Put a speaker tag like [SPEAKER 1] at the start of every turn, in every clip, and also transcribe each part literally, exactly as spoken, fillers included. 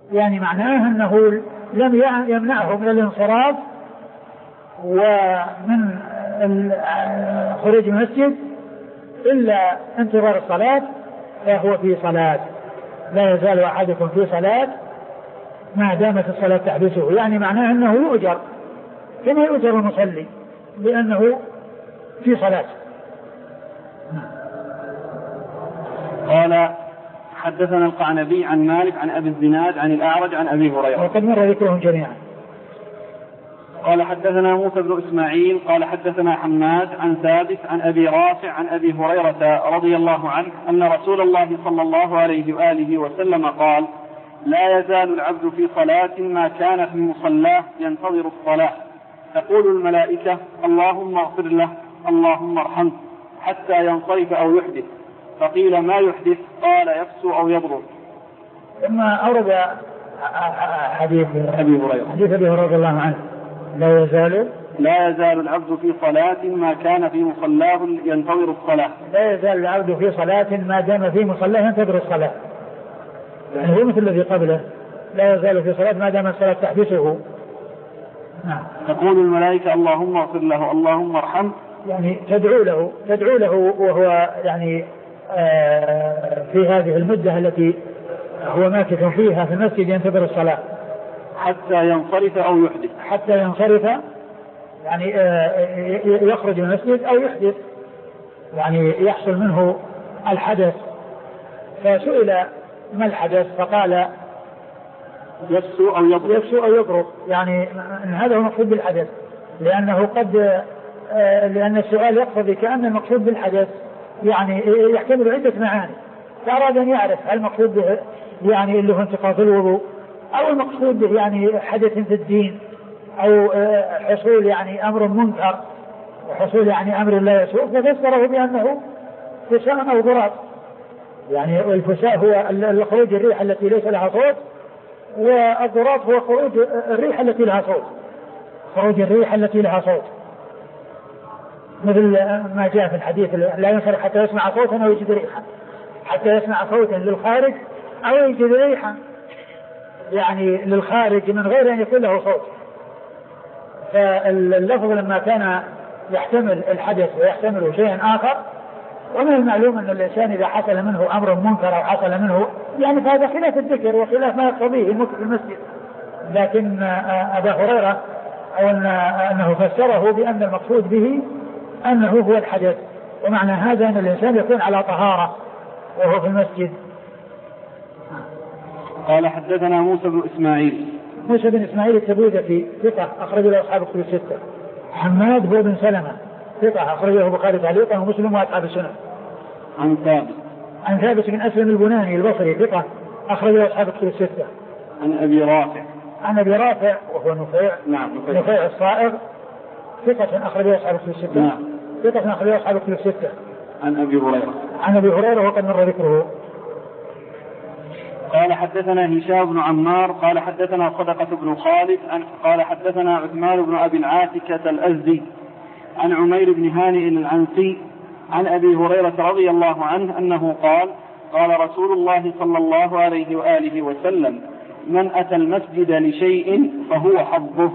[SPEAKER 1] يعني معناه أنه لم يمنعه من الانصراف ومن خروج المسجد إلا انتظار الصلاة، فهو في صلاة، لا يزال أحدكم في صلاة ما دامت الصلاة تحبسه، يعني معناه أنه يؤجر كما يؤجر المصلي لأنه في صلاة.
[SPEAKER 2] قال حدثنا القعنبي عن مالك عن أبي الزناد عن الأعرج عن أبي هريرة
[SPEAKER 1] وقد مر ذكرهم جميعا.
[SPEAKER 2] قال حدثنا موسى بن إسماعيل قال حدثنا حماد عن ثابت عن أبي رافع عن أبي هريرة رضي الله عنه أن رسول الله صلى الله عليه وآله وسلم قال: لا يزال العبد في صلاة ما كان في مصلاه ينتظر الصلاة، تقول الملائكة: اللهم اغفر له، اللهم ارحمه، حتى ينصرف أو يحدث. فقيل: ما يحدث؟ قال: يفسو أو يضرب.
[SPEAKER 1] ثم أورد حديث
[SPEAKER 2] أبي هريرة
[SPEAKER 1] حديث أبي هريرة رضي الله عنه: لا يزال
[SPEAKER 2] لا يزال العبد في صلاة ما كان في مصلاه ينتظر الصلاة.
[SPEAKER 1] لا يزال العبد في صلاة ما دام في مصلاه ينتظر الصلاة، يعني هو مثل الذي قبله: لا يزال في صلاة ما دام الصلاة تحبسه.
[SPEAKER 2] نعم. تقول الملائكة: اللهم اغفر له، اللهم ارحمه،
[SPEAKER 1] يعني تدعو له تدعو له وهو يعني آه في هذه المدة التي هو ماكث فيها في المسجد ينتظر الصلاة،
[SPEAKER 2] حتى ينصرف أو يحدث.
[SPEAKER 1] حتى ينصرف يعني آه يخرج من المسجد أو يحدث، يعني يحصل منه الحدث. فسئل: ما الحدث؟ فقال:
[SPEAKER 2] يفسو أو يضرب.
[SPEAKER 1] يفسو أو يضرب، يعني هذا هو المقصود بالحدث، لأنه قد آه لأن السؤال يقتضي كأن المقصود بالحدث يعني يحتمل عدة معاني، فأراد أن يعرف هل المقصود به يعني اللي هو انتقاض الوضوء، أو المقصود به يعني حدث في الدين، أو حصول يعني أمر منكر وحصول يعني أمر لا يسوء، ففسره بأنه فساء أو ضراب. يعني الفساء هو الخروج الريح التي ليس لها صوت، والضراب هو خروج الريح التي لها صوت، خروج الريح التي لها صوت، مثل ما جاء في الحديث: لا ينصرف حتى يسمع صوتا أو يجد ريحا، حتى يسمع صوتا للخارج أو يجد ريحا، يعني للخارج من غير أن يكون له صوت. فاللفظ لما كان يحتمل الحدث ويحتمل شيئا آخر، ومن المعلوم أن الإنسان إذا حصل منه أمر منكر أو حصل منه يعني فهذا خلاف الذكر وخلاف ما يقتضيه المكر في المسجد، لكن أبا هريرة أو أنه فسره بأن المقصود به أنه هو الحدث، ومعنى هذا أن الإنسان يكون على طهارة وهو في المسجد.
[SPEAKER 2] قال حدثنا موسى بن إسماعيل
[SPEAKER 1] موسى بن إسماعيل التبوذكي ثقة أخرج له أصحاب الكتب الستة. حماد هو بن سلمة ثقة أخرج له البخاري تعليقا ومسلم وأصحاب السنن.
[SPEAKER 2] عن ثابت
[SPEAKER 1] عن ثابت بن أسلم البناني البصري ثقة أخرج له أصحاب الكتب الستة.
[SPEAKER 2] عن أبي رافع
[SPEAKER 1] عن أبي رافع وهو نفيع
[SPEAKER 2] نعم
[SPEAKER 1] نفيع, نفيع الصائغ ثقة أخرج له أصحاب الكتب الستة.
[SPEAKER 2] نعم
[SPEAKER 1] ثقة أخرج له أصحاب الكتب الستة.
[SPEAKER 2] عن أبي هريرة
[SPEAKER 1] عن أبي هريرة وقد مر ذكره.
[SPEAKER 2] قال حدثنا هشام بن عمار قال حدثنا صدقة بن خالد قال حدثنا عثمان بن أبي العاتكة الأزدي عن عمير بن هانئ العنسي عن أبي هريرة رضي الله عنه أنه قال: قال رسول الله صلى الله عليه وآله وسلم: من أتى المسجد لشيء فهو حظه.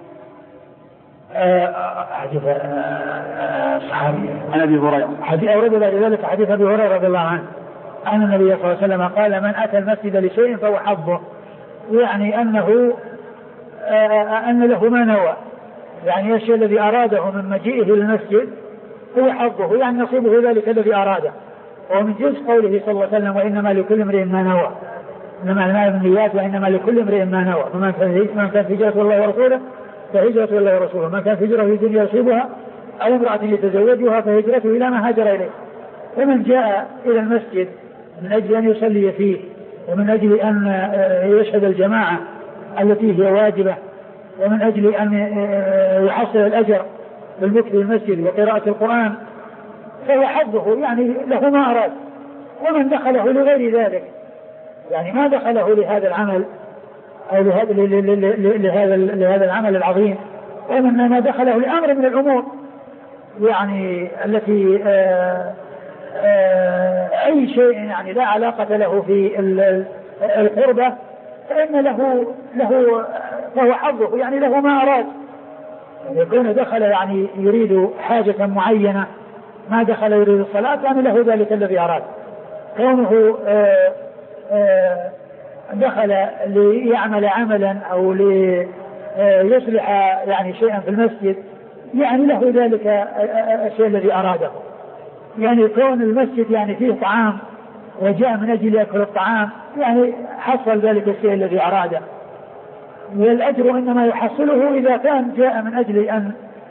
[SPEAKER 1] حديث صحابي
[SPEAKER 2] عن أبي هريرة.
[SPEAKER 1] حديث أورد ذلك حديث أبي هريرة رضي الله عنه أن النبي صلى الله عليه وسلم قال: من أتى المسجد لشيء فهو حظه، يعني أنه أن له ما نوى، يعني الشيء الذي أراده من مجيئه للمسجد هو حظه، يعني نصيبه ذلك الذي أراده. ومن جنس قوله صلى الله عليه وسلم: وإنما لكل امرئ ما نوى، إنما الأعمال بالنيات وإنما لكل امرئ ما نوى، فمن كان في هجرته الله ورسوله فهجرته الله ورسوله، من كان في هجرته في دنيا يصيبها أو امرأة يتزوجها فهجرته إلى ما هاجر إليه. ومن جاء إلى المسجد من أجل أن يصلي فيه ومن أجل أن يشهد الجماعة التي هي واجبة ومن أجل أن يحصل الأجر بالمكث في المسجد وقراءة القرآن فهو حظه، يعني له ما أراد. ومن دخله لغير ذلك، يعني ما دخله لهذا العمل أو لهذا لهذا لهذا العمل العظيم، ومن ما دخله لأمر من الأمور يعني التي آآ آآ أي شيء يعني لا علاقة له في القربة فإن له له فهو حظه، يعني له ما أراد. يعني يكون دخل يعني يريد حاجة معينة، ما دخل يريد الصلاة، يعني له ذلك الذي أراد. كونه آآ آآ دخل ليعمل عملا أو ليصلح يعني شيئا في المسجد، يعني له ذلك الشيء الذي أراده. يعني كون المسجد يعني فيه طعام وجاء من أجل يأكل الطعام، يعني حصل ذلك الشيء الذي أراده. والأجر إنما يحصله إذا كان جاء من أجل أن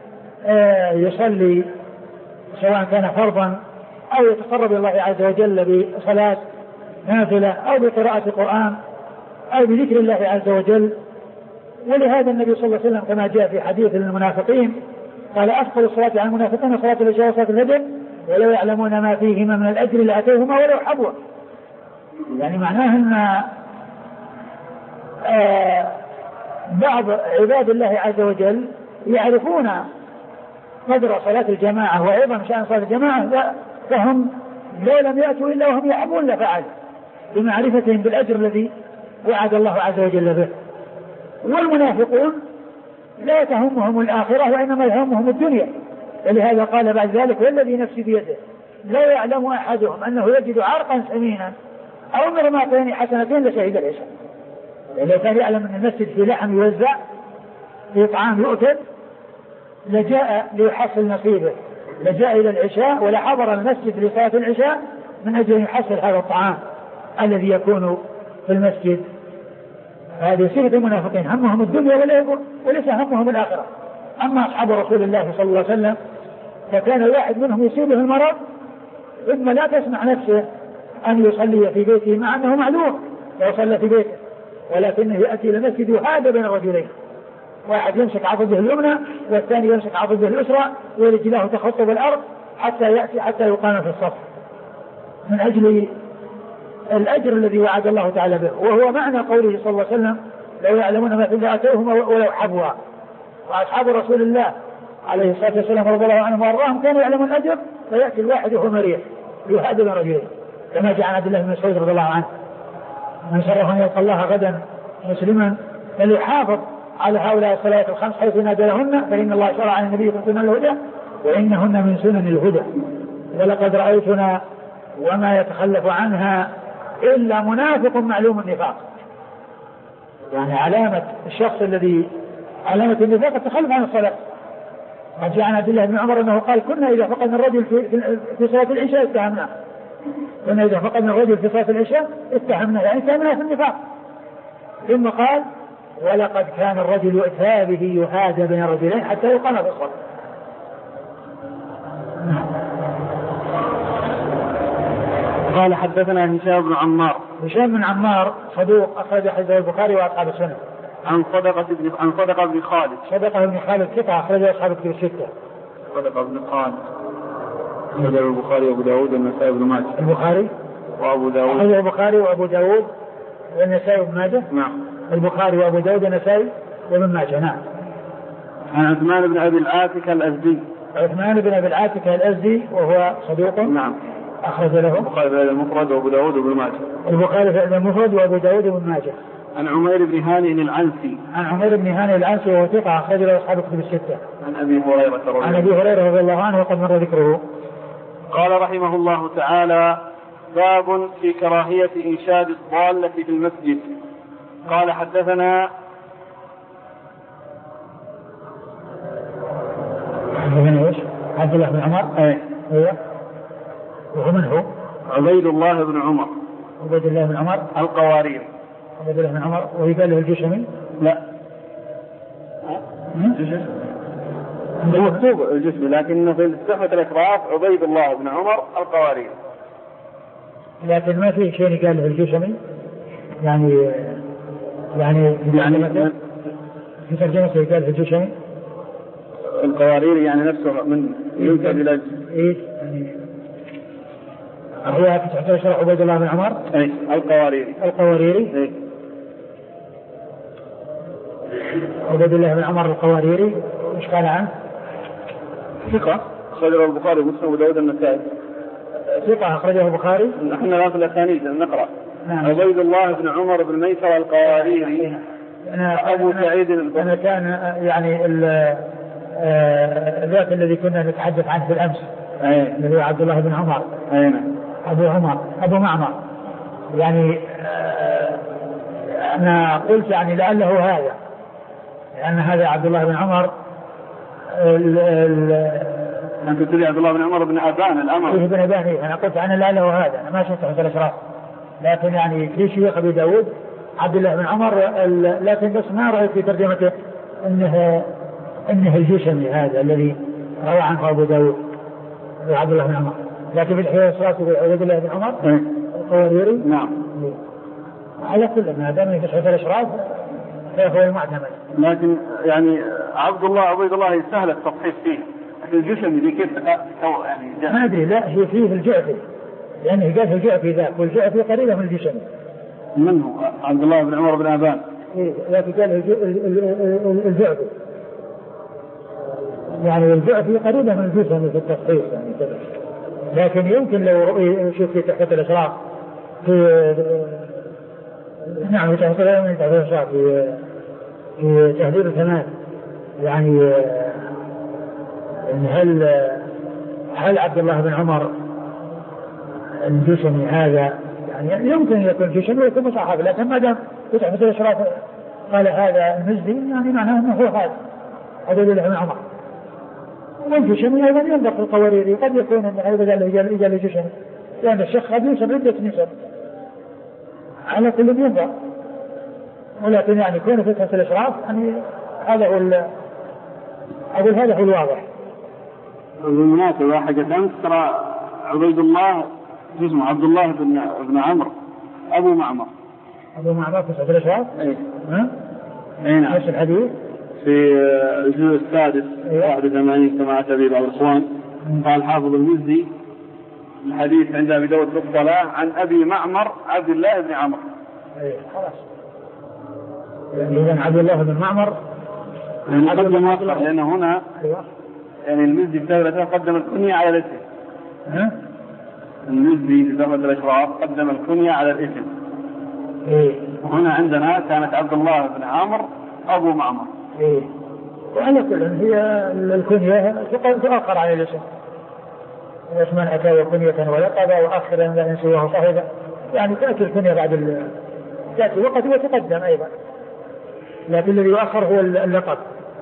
[SPEAKER 1] يصلي، سواء كان فرضا أو يتقرب الله عز وجل بصلاة نافلة أو بقراءة القرآن أو بذكر الله عز وجل. ولهذا النبي صلى الله عليه وسلم كما جاء في حديث المنافقين قال: أثقل الصلاة على المنافقين صلاة العشاء وصلاة الفجر ولو يعلمون ما فيهما من الأجر لأتوهما ولو حبوا. يعني معناه أن آه بعض عباد الله عز وجل يعرفون قدر صلاة الجماعة وأيضا شأن صلاة الجماعة، فهم لو لم يأتوا إلا وهم يحبون لفعل بمعرفتهم بالأجر الذي وعد الله عز وجل به. والمنافقون لا تهمهم الآخرة وإنما يهمهم الدنيا، ولهذا قال بعد ذلك: والذي نفسي بيده لا يعلم أحدهم أنه يجد عرقا سمينا أو مرماقين حسنتين لشهد العشاء. لو كان يعلم أن المسجد في لحم يوزع، في طعام يؤكل، لجاء ليحصل نصيبه، لجاء إلى العشاء ولحضر المسجد لصلاة العشاء من أجل أن يحصل هذا الطعام الذي يكون في المسجد. هذه صفة المنافقين، همهم الدنيا وليس همهم الآخرة. أما أصحاب رسول الله صلى الله عليه وسلم فكان الواحد منهم يصيبه المرض ثم لا تسمع نفسه أن يصلي في بيته مع أنه معلوم لو صلى في بيته، ولكنه يأتي إلى المسجد وهذا بين الرجلين، واحد يمسك عضده اليمنى والثاني يمسك عضده اليسرى ورجلاه تخط بالأرض حتى يأتي حتى يقام في الصف من أجل الأجر الذي وعد الله تعالى به. وهو معنى قوله صلى الله عليه وسلم: لو يعلمون ما في أتوهم ولو حبوا. وأصحاب رسول الله عليه الصلاة والسلام رضي الله عنهم وأرضاهم كانوا يعلمون الأجر، فيأتي الواحد وهو مريض يهادى من رجلين، كما جاء عن عبد الله بن مسعود رضي الله عنه: من شرف أن يلقى الله غدا مسلما فليحافظ على هؤلاء الصلوات الخمس حيث نادى لهن، فإن الله شرع عن النبي سنن الهدى وإنهن من سنن الهدى، ولقد رأيتنا وما يتخلف عنها إلا منافق معلوم النفاق. يعني علامة الشخص الذي علامة النفاق التخلف عن الصلاة. قد جاء عن عبد الله بن عمر أنه قال: كنا إذا فقدنا الرجل في, في صلاة العشاء اتهمناه. كنا إذا فقدنا الرجل في صلاة العشاء اتهمناه، يعني اتهمناه في النفاق. ثم قال: ولقد كان الرجل يؤتى به يهادى بين الرجلين حتى يقام في الصف.
[SPEAKER 2] قال: حدثنا هشام بن عمار.
[SPEAKER 1] هشام بن عمار صدوق أخرج حديث البخاري وأصحاب السنن.
[SPEAKER 2] عن صدقة بن عن صدقة بن خالد.
[SPEAKER 1] صدقة بن خالد ثقة أخرج أصحاب الكتب الستة.
[SPEAKER 2] صدقة بن خالد أخرج البخاري وأبو داود والنسائي بن ماجه.
[SPEAKER 1] البخاري
[SPEAKER 2] وأبو داود.
[SPEAKER 1] أخرج البخاري وأبو داود والنسائي بن ماجه.
[SPEAKER 2] نعم.
[SPEAKER 1] البخاري وأبو داود والنسائي وابن ماجه. نعم.
[SPEAKER 2] عن عثمان بن أبي العاتكة الأزدي.
[SPEAKER 1] عثمان بن أبي العاتكة الأزدي وهو صدوق.
[SPEAKER 2] نعم.
[SPEAKER 1] أخرج له
[SPEAKER 2] البخاري في المفرد وأبو داود وابن ماجه.
[SPEAKER 1] البخاري في المفرد وأبو داود وابن ماجه.
[SPEAKER 2] عن عمير بن هانئ العنسي.
[SPEAKER 1] عن عمير بن هانئ العنسي وهو ثقة أخرج له أصحاب الكتب الستة.
[SPEAKER 2] عن أبي هريرة رضي الله عنه.
[SPEAKER 1] عن أبي هريرة رضي الله عنه وقد مر ذكره.
[SPEAKER 2] قال رحمه الله تعالى: باب في كراهية إنشاد الضالة في المسجد. قال: حدثنا
[SPEAKER 1] حدثنا ايش؟ عبد الله بن عمر.
[SPEAKER 2] ايه
[SPEAKER 1] ايوه. وهو من هو؟
[SPEAKER 2] عبيد الله بن عمر.
[SPEAKER 1] عبيد الله بن عمر
[SPEAKER 2] القوارير.
[SPEAKER 1] عبيد الله بن عمر ويقال له الجشمي؟
[SPEAKER 2] لا. هو مكتوب الجشمي لكنه في صحة الإكراف عبيد الله بن عمر القوارير.
[SPEAKER 1] لكن ما في شيء يقال له الجشمي يعني يعني
[SPEAKER 2] يعني
[SPEAKER 1] في ترجمته يقال له الجشمي.
[SPEAKER 2] القوارير يعني نفسه من ينسب إلى
[SPEAKER 1] إيه يعني هو تحت شرح عبيد الله بن عمر.
[SPEAKER 2] إيه القواريري.
[SPEAKER 1] القواريري.
[SPEAKER 2] إيه
[SPEAKER 1] عبيد الله بن عمر القواريري. إيش قال عنه؟
[SPEAKER 2] ثقة أخرجه البخاري ومسلم وداود النسائي.
[SPEAKER 1] ثقة أخرجه البخاري.
[SPEAKER 2] نحن الآن في الأسانيد نقرأ. نعم. عبيد الله بن عمر بن ميسر القواريري.
[SPEAKER 1] أنا أبو سعيد أنا كان يعني ذاك الذي كنا نتحدث عنه في الأمس الذي هو عبد الله بن عمر
[SPEAKER 2] أين
[SPEAKER 1] أبو عمر أبو معمر يعني أنا قلت يعني لعله هذا لأن هذا عبد الله بن عمر
[SPEAKER 2] أنت تقول عبد الله بن عمر بن أبان الأمر
[SPEAKER 1] إيه بن أبان إيه أنا قلت أنا لعله هذا أنا ما شفته في الأشراف لكن يعني في شيخ أبي داود عبد الله بن عمر لكن بس ما رأيت في ترجمته إنه إنه الجشمي هذا الذي روى عنه أبو داود عبد الله بن عمر لكن في الحياة الصلاة عبد الله بن عمر القواريري
[SPEAKER 2] نعم
[SPEAKER 1] على كل ما دام في صحيح الأشراف فهو المعتمد
[SPEAKER 2] لكن يعني عبد الله عبيد الله سهل التصحيح فيه الجشمي دي كيف يعني
[SPEAKER 1] ما أدري لا هي فيه الجعفي لأنه قال الجعفي ذاك والجعفي قريبة من الجشمي
[SPEAKER 2] من هو عبد الله بن عمر بن أبان
[SPEAKER 1] إيه لكن قال الجعفي يعني الجعفي قريبة من الجشمي في التصحيح يعني كذا لكن يمكن لو شوف في تحت الأشراف في نعم تحت الأشراف في في تهذيب الكمال يعني هل هل عبد الله بن عمر الجشمي هذا يعني يمكن يكون جشمي ويكون مصحف لكن ما دام تحت الأشراف قال هذا المزدي يعني معناه أنه هو هذا عبد الله بن عمر والجشمي أيضا ينظر في القوارير قد يكون أن هذا إجال الجشمي لأن الشيخ قد يوسف عدة نسب على كل ينظر ولكن يعني كونه في تحت الأشراف يعني هذا هو أقول هذا هو الواضح.
[SPEAKER 2] بالمناسبة حاجة أمس ترى عبيد الله اسمه عبد الله بن بن عمرو أبو معمر
[SPEAKER 1] أبو معمر في تحت الأشراف
[SPEAKER 2] إيه
[SPEAKER 1] ها
[SPEAKER 2] إيه نعم
[SPEAKER 1] نفس الحديث
[SPEAKER 2] في الجزء السادس واحد وثمانين كما أتى به بعض الإخوان قال حافظ المزي الحديث عند أبي داود في الصلاة عن أبي معمر عبد الله بن عمرو.
[SPEAKER 1] إيه خلاص يعني إذن عبد الله بن معمر
[SPEAKER 2] قدم أصلا لأن هنا
[SPEAKER 1] أيوة.
[SPEAKER 2] يعني المزي في دولة قدم الكنية على الاسم
[SPEAKER 1] ها
[SPEAKER 2] المزي في دولة الأشراف قدم الكنية على الاسم
[SPEAKER 1] إيه
[SPEAKER 2] وهنا عندنا كانت عبد الله بن عمرو أبو معمر.
[SPEAKER 1] إيه وعلى كل هي الكنية تؤخر على الاسم اسمان أتى كنية ولقب وآخرا لا ينسوه صاحبه يعني تأتي الكنية بعد ال... تأتي وقت وتقدم أيضا لكن الذي يؤخر هو اللقب.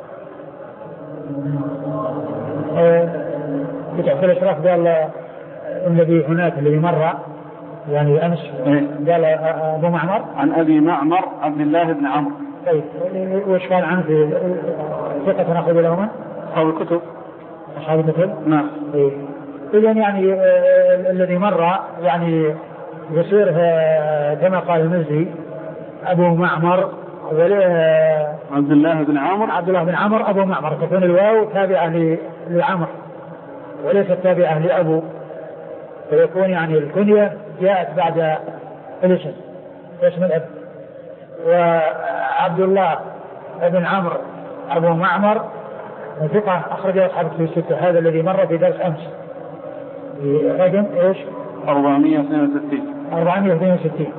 [SPEAKER 1] بتحت الأشراف قال الذي هناك الذي مر يعني أمس قال أبو معمر
[SPEAKER 2] عن أبي معمر عبد الله بن عمرو.
[SPEAKER 1] طيب وش قال عنه في ثقة نأخذ لهما
[SPEAKER 2] أصحاب الكتب
[SPEAKER 1] أصحاب الكتب
[SPEAKER 2] نعم.
[SPEAKER 1] إذن يعني الذي مر يعني يصير كما قال المزي أبو معمر
[SPEAKER 2] عبد الله بن عمرو
[SPEAKER 1] عبد الله بن عمرو أبو معمر تكون الواو تابعة لعمر وليست تابعة لأبو فيكون يعني الكنية جاءت بعد الاسم اسم الأب. وعبد الله بن عمرو أبو معمر ثقة أخرج أصحاب في الستة هذا الذي مر في درس أمس رقم إيش
[SPEAKER 2] أربعمائة واثنين وستين
[SPEAKER 1] أربعمائة واثنين وستين.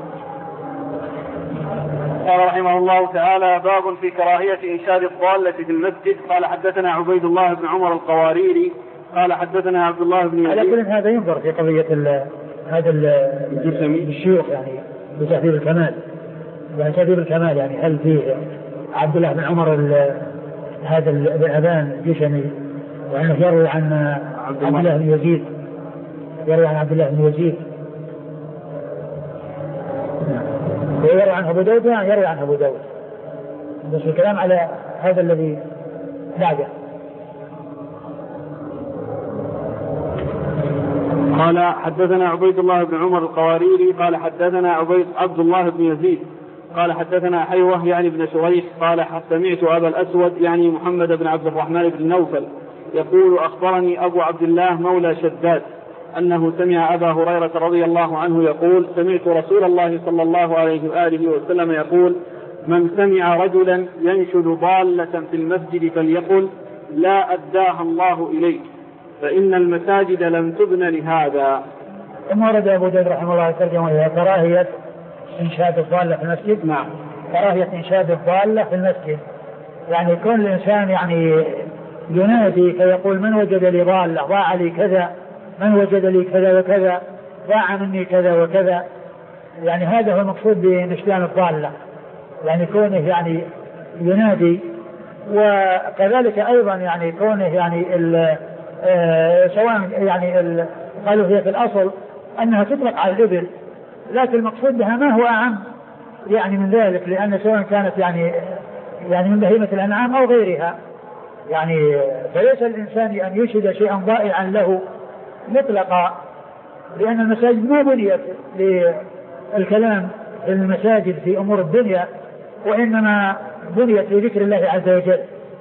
[SPEAKER 2] قال رحمه الله تعالى باب في كراهية إنشاد الضالة في المسجد. قال حدثنا عبيد الله بن عمر القواريري قال حدثنا عبد الله بن يزيد.
[SPEAKER 1] على كل هذا ينظر في قضية هذا الجسمي الشيوخ يعني بتهذيب الكمال يعني تهذيب الكمال يعني هل فيه عبد الله بن عمر هذا بن أبان الجشمي وأنه يروي عن عبد الله بن يزيد يروي عن عبد الله بن يزيد ويروي عن أبو داود يعني يروي عن أبو داود بس الكلام على هذا الذي بعده.
[SPEAKER 2] قال حدثنا عبيد الله بن عمر القواريري قال حدثنا عبيد عبد الله بن يزيد قال حدثنا حيوة يعني بن شريح قال سمعت أبا الأسود يعني محمد بن عبد الرحمن بن نوفل يقول أخبرني أبو عبد الله مولى شداد أنه سمع أبا هريرة رضي الله عنه يقول سمعت رسول الله صلى الله عليه وآله وسلم يقول من سمع رجلا ينشد ضالة في المسجد فليقل لا أداها الله إليك فإن المساجد لم تبن لهذا.
[SPEAKER 1] ثم ورد أبو داود رحمه الله ترجمة إلى كراهية إنشاد الضالة في المسجد.
[SPEAKER 2] نعم.
[SPEAKER 1] كراهية إنشاد الضالة في المسجد، يعني كل إنسان يعني ينادي فيقول من وجد لي ضالة، ضاع لي كذا، من وجد لي كذا وكذا، ضاع مني كذا وكذا، يعني هذا هو المقصود بنشدان الضالة، يعني كونه يعني ينادي. وكذلك أيضا يعني كونه يعني آه سواء يعني قالوا هي في الأصل أنها تطلق على الإبل، لكن المقصود بها ما هو أعم يعني من ذلك، لأن سواء كانت يعني يعني من بهيمة الأنعام أو غيرها، يعني فليس الإنسان أن يشهد شيئا ضائعا له مطلقا، لأن المساجد ما بنيت للكلام في المساجد في أمور الدنيا، وإنما بنيت لذكر الله عز وجل.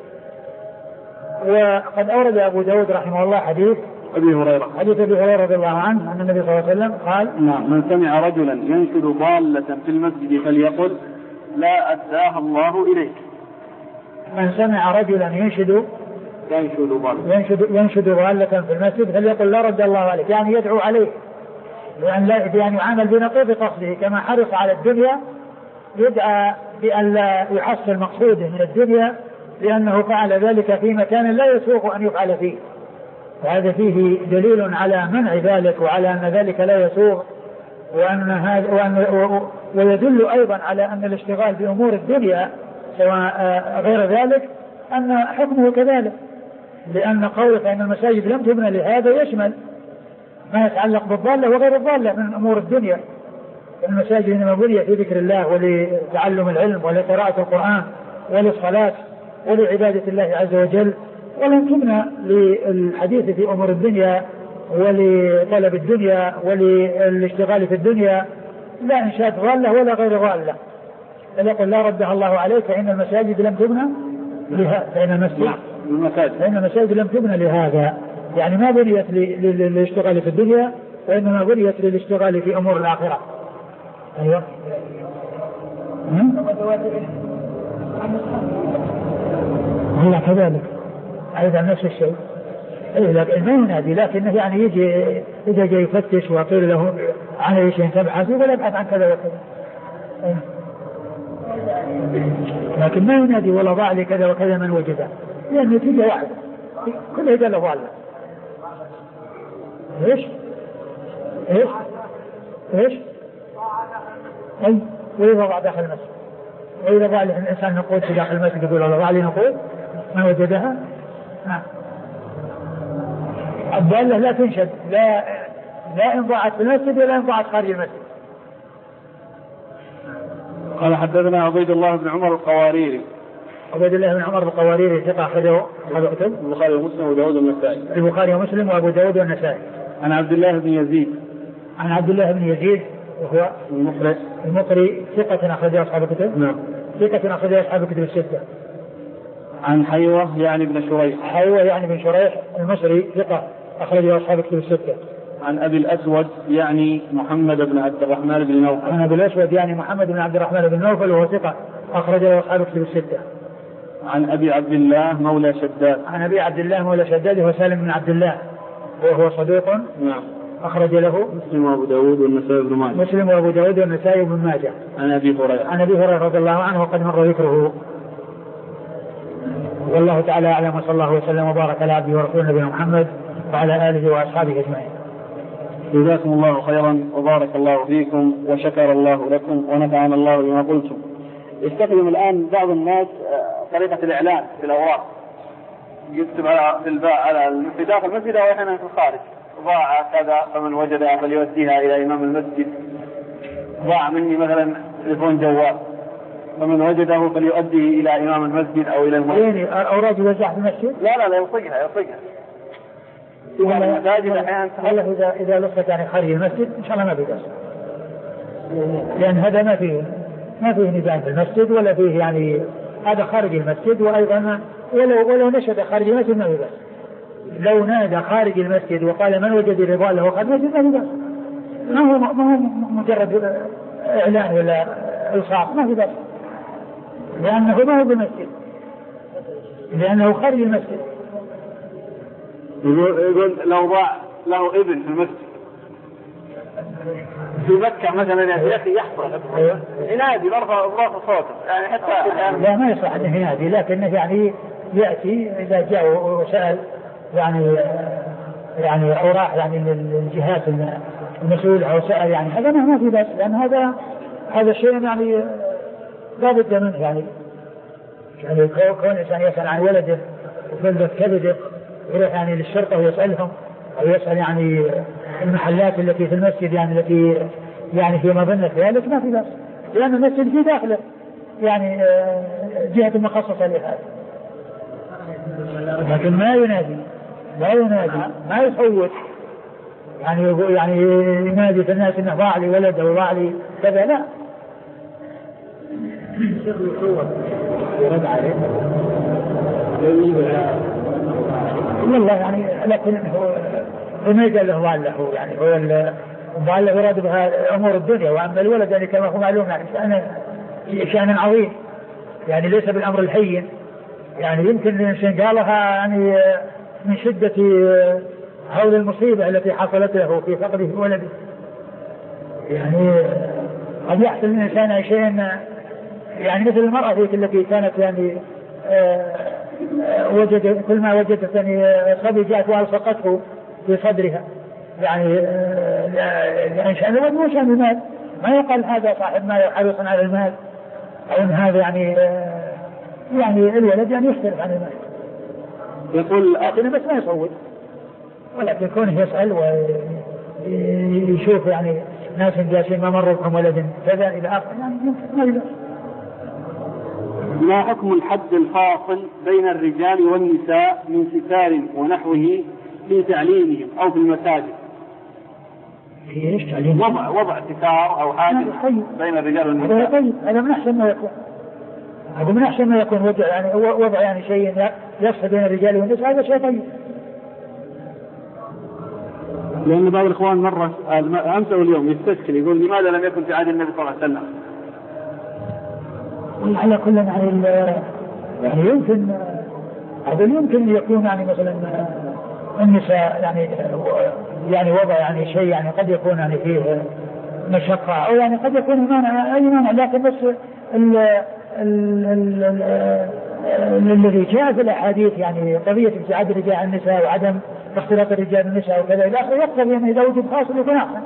[SPEAKER 1] وقد أورد أبو داود رحمه الله حديث
[SPEAKER 2] أبي هريرة
[SPEAKER 1] حديث أبي هريرة رضي الله عنه أن النبي صلى الله عليه وسلم قال:
[SPEAKER 2] نعم، من سمع رجلا ينشد ضالة في المسجد فليقل لا أداها الله إليك.
[SPEAKER 1] من سمع رجلا ينشد
[SPEAKER 2] ينشد ضالة
[SPEAKER 1] ينشد, ينشد ضالة في المسجد فليقل لا رد الله عليك، يعني يدعو عليه بأن لا بأن يعامل بنقيض قصده، كما حرص على الدنيا يدعى بأن لا يحصل مقصوده من الدنيا لأنه فعل ذلك في مكان لا يسوغ أن يفعل فيه، وهذا فيه دليل على منع ذلك وعلى أن ذلك لا يسوغ، وأن هذا وأن ويدل أيضا على أن الاشتغال بأمور الدنيا سواء غير ذلك أن حكمه كذلك، لأن قوله فإن المساجد لم تبنى لهذا يشمل ما يتعلق بالضالة وغير الضالة من أمور الدنيا. المساجد إنما بنيت في ذكر الله ولتعلم العلم ولقراءة القرآن وللصلاة ولعبادة الله عز وجل، ولم تبنى للحديث في أمور الدنيا ولطلب الدنيا وللاشتغال في الدنيا، لا إنشاد ضالة ولا غير ضالة. فليقل لا ردها الله عليك فإن المساجد لم تبنى لهذا، فإن المساجد فإن المساجد لم تبنى لهذا، يعني ما بنيت للاشتغال في الدنيا وإنما بنيت للاشتغال في أمور الآخرة. أيوة. هلا كذلك أيضا نفس الشيء، لكن ما ينادي، لكنه يعني يجي إذا جاي يفتش وقيل له عن أي شيء تبحث ولا يبحث عن كذا وكذا، لكن ما ينادي ولا ضاع لي كذا وكذا من وجده، لأن نتيجة واحدة كل هذا له ضالة. إيش إيش إيش أي وإذا ضاع داخل المسجد، وإذا ضاع الإنسان نقود في داخل المسجد يقول الله ضاع لي نقود ما وجدها. نعم. الضالة لا تنشد، لا لا إن ضاعت في المسجد ولا إن ضاعت خارج المسجد.
[SPEAKER 2] قال حدثنا عبيد الله بن عمر القواريري.
[SPEAKER 1] عبيد الله بن عمر القواريري ثقة أخرجه
[SPEAKER 2] البخاري ومسلم وأبو داود والنسائي.
[SPEAKER 1] البخاري ومسلم وأبو داود والنسائي.
[SPEAKER 2] عن عبد الله بن يزيد.
[SPEAKER 1] عن عبد الله بن يزيد وهو
[SPEAKER 2] المقري
[SPEAKER 1] المقري ثقة أخرجه أصحاب الكتب.
[SPEAKER 2] نعم.
[SPEAKER 1] ثقة أخرجه أصحاب الكتب الستة.
[SPEAKER 2] عن حيوة يعني بن شريح.
[SPEAKER 1] حيوة يعني بن شريح المصري ثقة أخرجه أصحاب الكتب الستة.
[SPEAKER 2] عن أبي الأسود يعني محمد بن عبد الرحمن بن نوفل.
[SPEAKER 1] عن أبي الأسود يعني محمد بن عبد الرحمن بن نوفل وهو ثقة أخرجه أصحاب الكتب الستة.
[SPEAKER 2] عن أبي عبد الله مولى شداد.
[SPEAKER 1] عن أبي عبد الله مولى شداد هو سالم بن عبد الله وهو صدوق.
[SPEAKER 2] نعم.
[SPEAKER 1] أخرج له
[SPEAKER 2] مسلم وأبو داود والنسائي بن ماجه.
[SPEAKER 1] مسلم وأبو داود والنسائي بن ماجه.
[SPEAKER 2] عن أبي هريرة.
[SPEAKER 1] عن أبي هريرة رضي الله عنه وقد مر ذكره. والله تعالى أعلم، وصلى الله وسلم وبارك على عبده ورسوله نبينا محمد وعلى آله وأصحابه أجمعين.
[SPEAKER 2] جزاكم الله خيرا وبارك الله فيكم وشكر الله لكم ونفعنا الله بما قلتم. يستخدم الآن بعض الناس طريقة الإعلان في الأوراق، يكتب على في الباء على في داخل المسجد أو أحيانا في الخارج ضاع كذا فمن وجدها فليؤديها إلى إمام المسجد، ضاع مني مثلا تليفون جوال فمن وجده فليؤديه إلى إمام المسجد أو إلى المسجد.
[SPEAKER 1] يعني أوراق يوزع في المسجد؟
[SPEAKER 2] لا لا لا يلصقها يلصقها. المساجد أحيانا
[SPEAKER 1] إذا إذا لصقت يعني خارج المسجد إن شاء الله ما في بأس، لأن هذا ما فيه ما فيه نداء في المسجد ولا فيه يعني هذا خارج المسجد، وأيضا ولو ولو نشد خارج المسجد ما في بأس. لو نادى خارج المسجد وقال من وجد رضا له خارج المسجد ما في بأس، ما هو ما هو مجرد إعلان ولا إلصاق، ما في بأس، لأنه ما هو بالمسجد، لأنه خارج المسجد.
[SPEAKER 2] يقول يقول لو ضاع له ابن في المسجد في مكة مثلا يا أخي يحصل ينادي برفع برفع صوته يعني حتى
[SPEAKER 1] لا ما يصح أنه ينادي، لكنه يعني يأتي إذا جاء وسأل يعني يعني أو راح يعني للجهات المسؤول أو سأل يعني هذا ما في بس، لأن هذا هذا الشيء يعني لا بد منه يعني يعني كون إنسان يسأل عن ولده وفلذة كبده يروح يعني للشرطة ويسألهم أو يسأل يعني المحلات التي في المسجد يعني التي يعني في مظنة ذلك ما في بس، لأن المسجد في داخله يعني جهة مخصصة لهذا، لكن ما ينادي لا ينادي ما يصوت يعني يعني ينادي في الناس انه ضاع لي ولد او ضاع لي كذا، لا يرد عليه والله يعني، لكن هو ما يقال له ضال له يعني هو الضال له يراد بها امور الدنيا، واما الولد يعني كما هو معلوم يعني شأن شأن عظيم يعني ليس بالامر الهين يعني، يمكن الانسان قالها يعني من شدة هول المصيبة التي حصلت له في فقده ولده يعني قد يحصل الإنسان شيء يعني مثل المرأة التي كانت يعني وجد كل ما وجدت يعني صبي جاءت والصقته في صدرها يعني لأن شأن الولد مو شأن المال، ما يقال هذا صاحب مال حريص على المال أو إن هذا يعني يعني الولد يعني يختلف عن المال
[SPEAKER 2] يقول
[SPEAKER 1] لكن بس ما يصوت، ولكن كونه يسأل ويشوف يعني ناس جالسين ما مروا بهم ولد كذا إلى آخر يعني ما يقدر.
[SPEAKER 2] ما حكم الحد الفاصل بين الرجال والنساء من ستار ونحوه في تعليمهم أو في المساجد؟
[SPEAKER 1] ايش تعليم؟
[SPEAKER 2] وضع وضع ستار أو حاجز بين الرجال والنساء.
[SPEAKER 1] هذا طيب، هذا من أحسن ما يكون، هذا من أحسن ما يكون وضع يعني وضع يعني شيء يفصل بين الرجال والنساء، هذا شيء طيب.
[SPEAKER 2] لأن بعض الإخوان مرة أمس أو اليوم يستشكل يقول لماذا لم يكن في عهد النبي صلى الله عليه وسلم؟
[SPEAKER 1] على كل يعني يعني يمكن هذا يمكن يكون يعني مثلا النساء يعني يعني وضع يعني شيء يعني قد يكون يعني فيه مشقة أو يعني قد يكون مانع أي مانع، لكن بس ال ال الذي جاء في الأحاديث يعني قضية ابتعاد الرجال عن النساء وعدم اختلاط الرجال والنساء وكذا إلى آخره يقتضي أن إذا وجد فاصل يكون أحسن.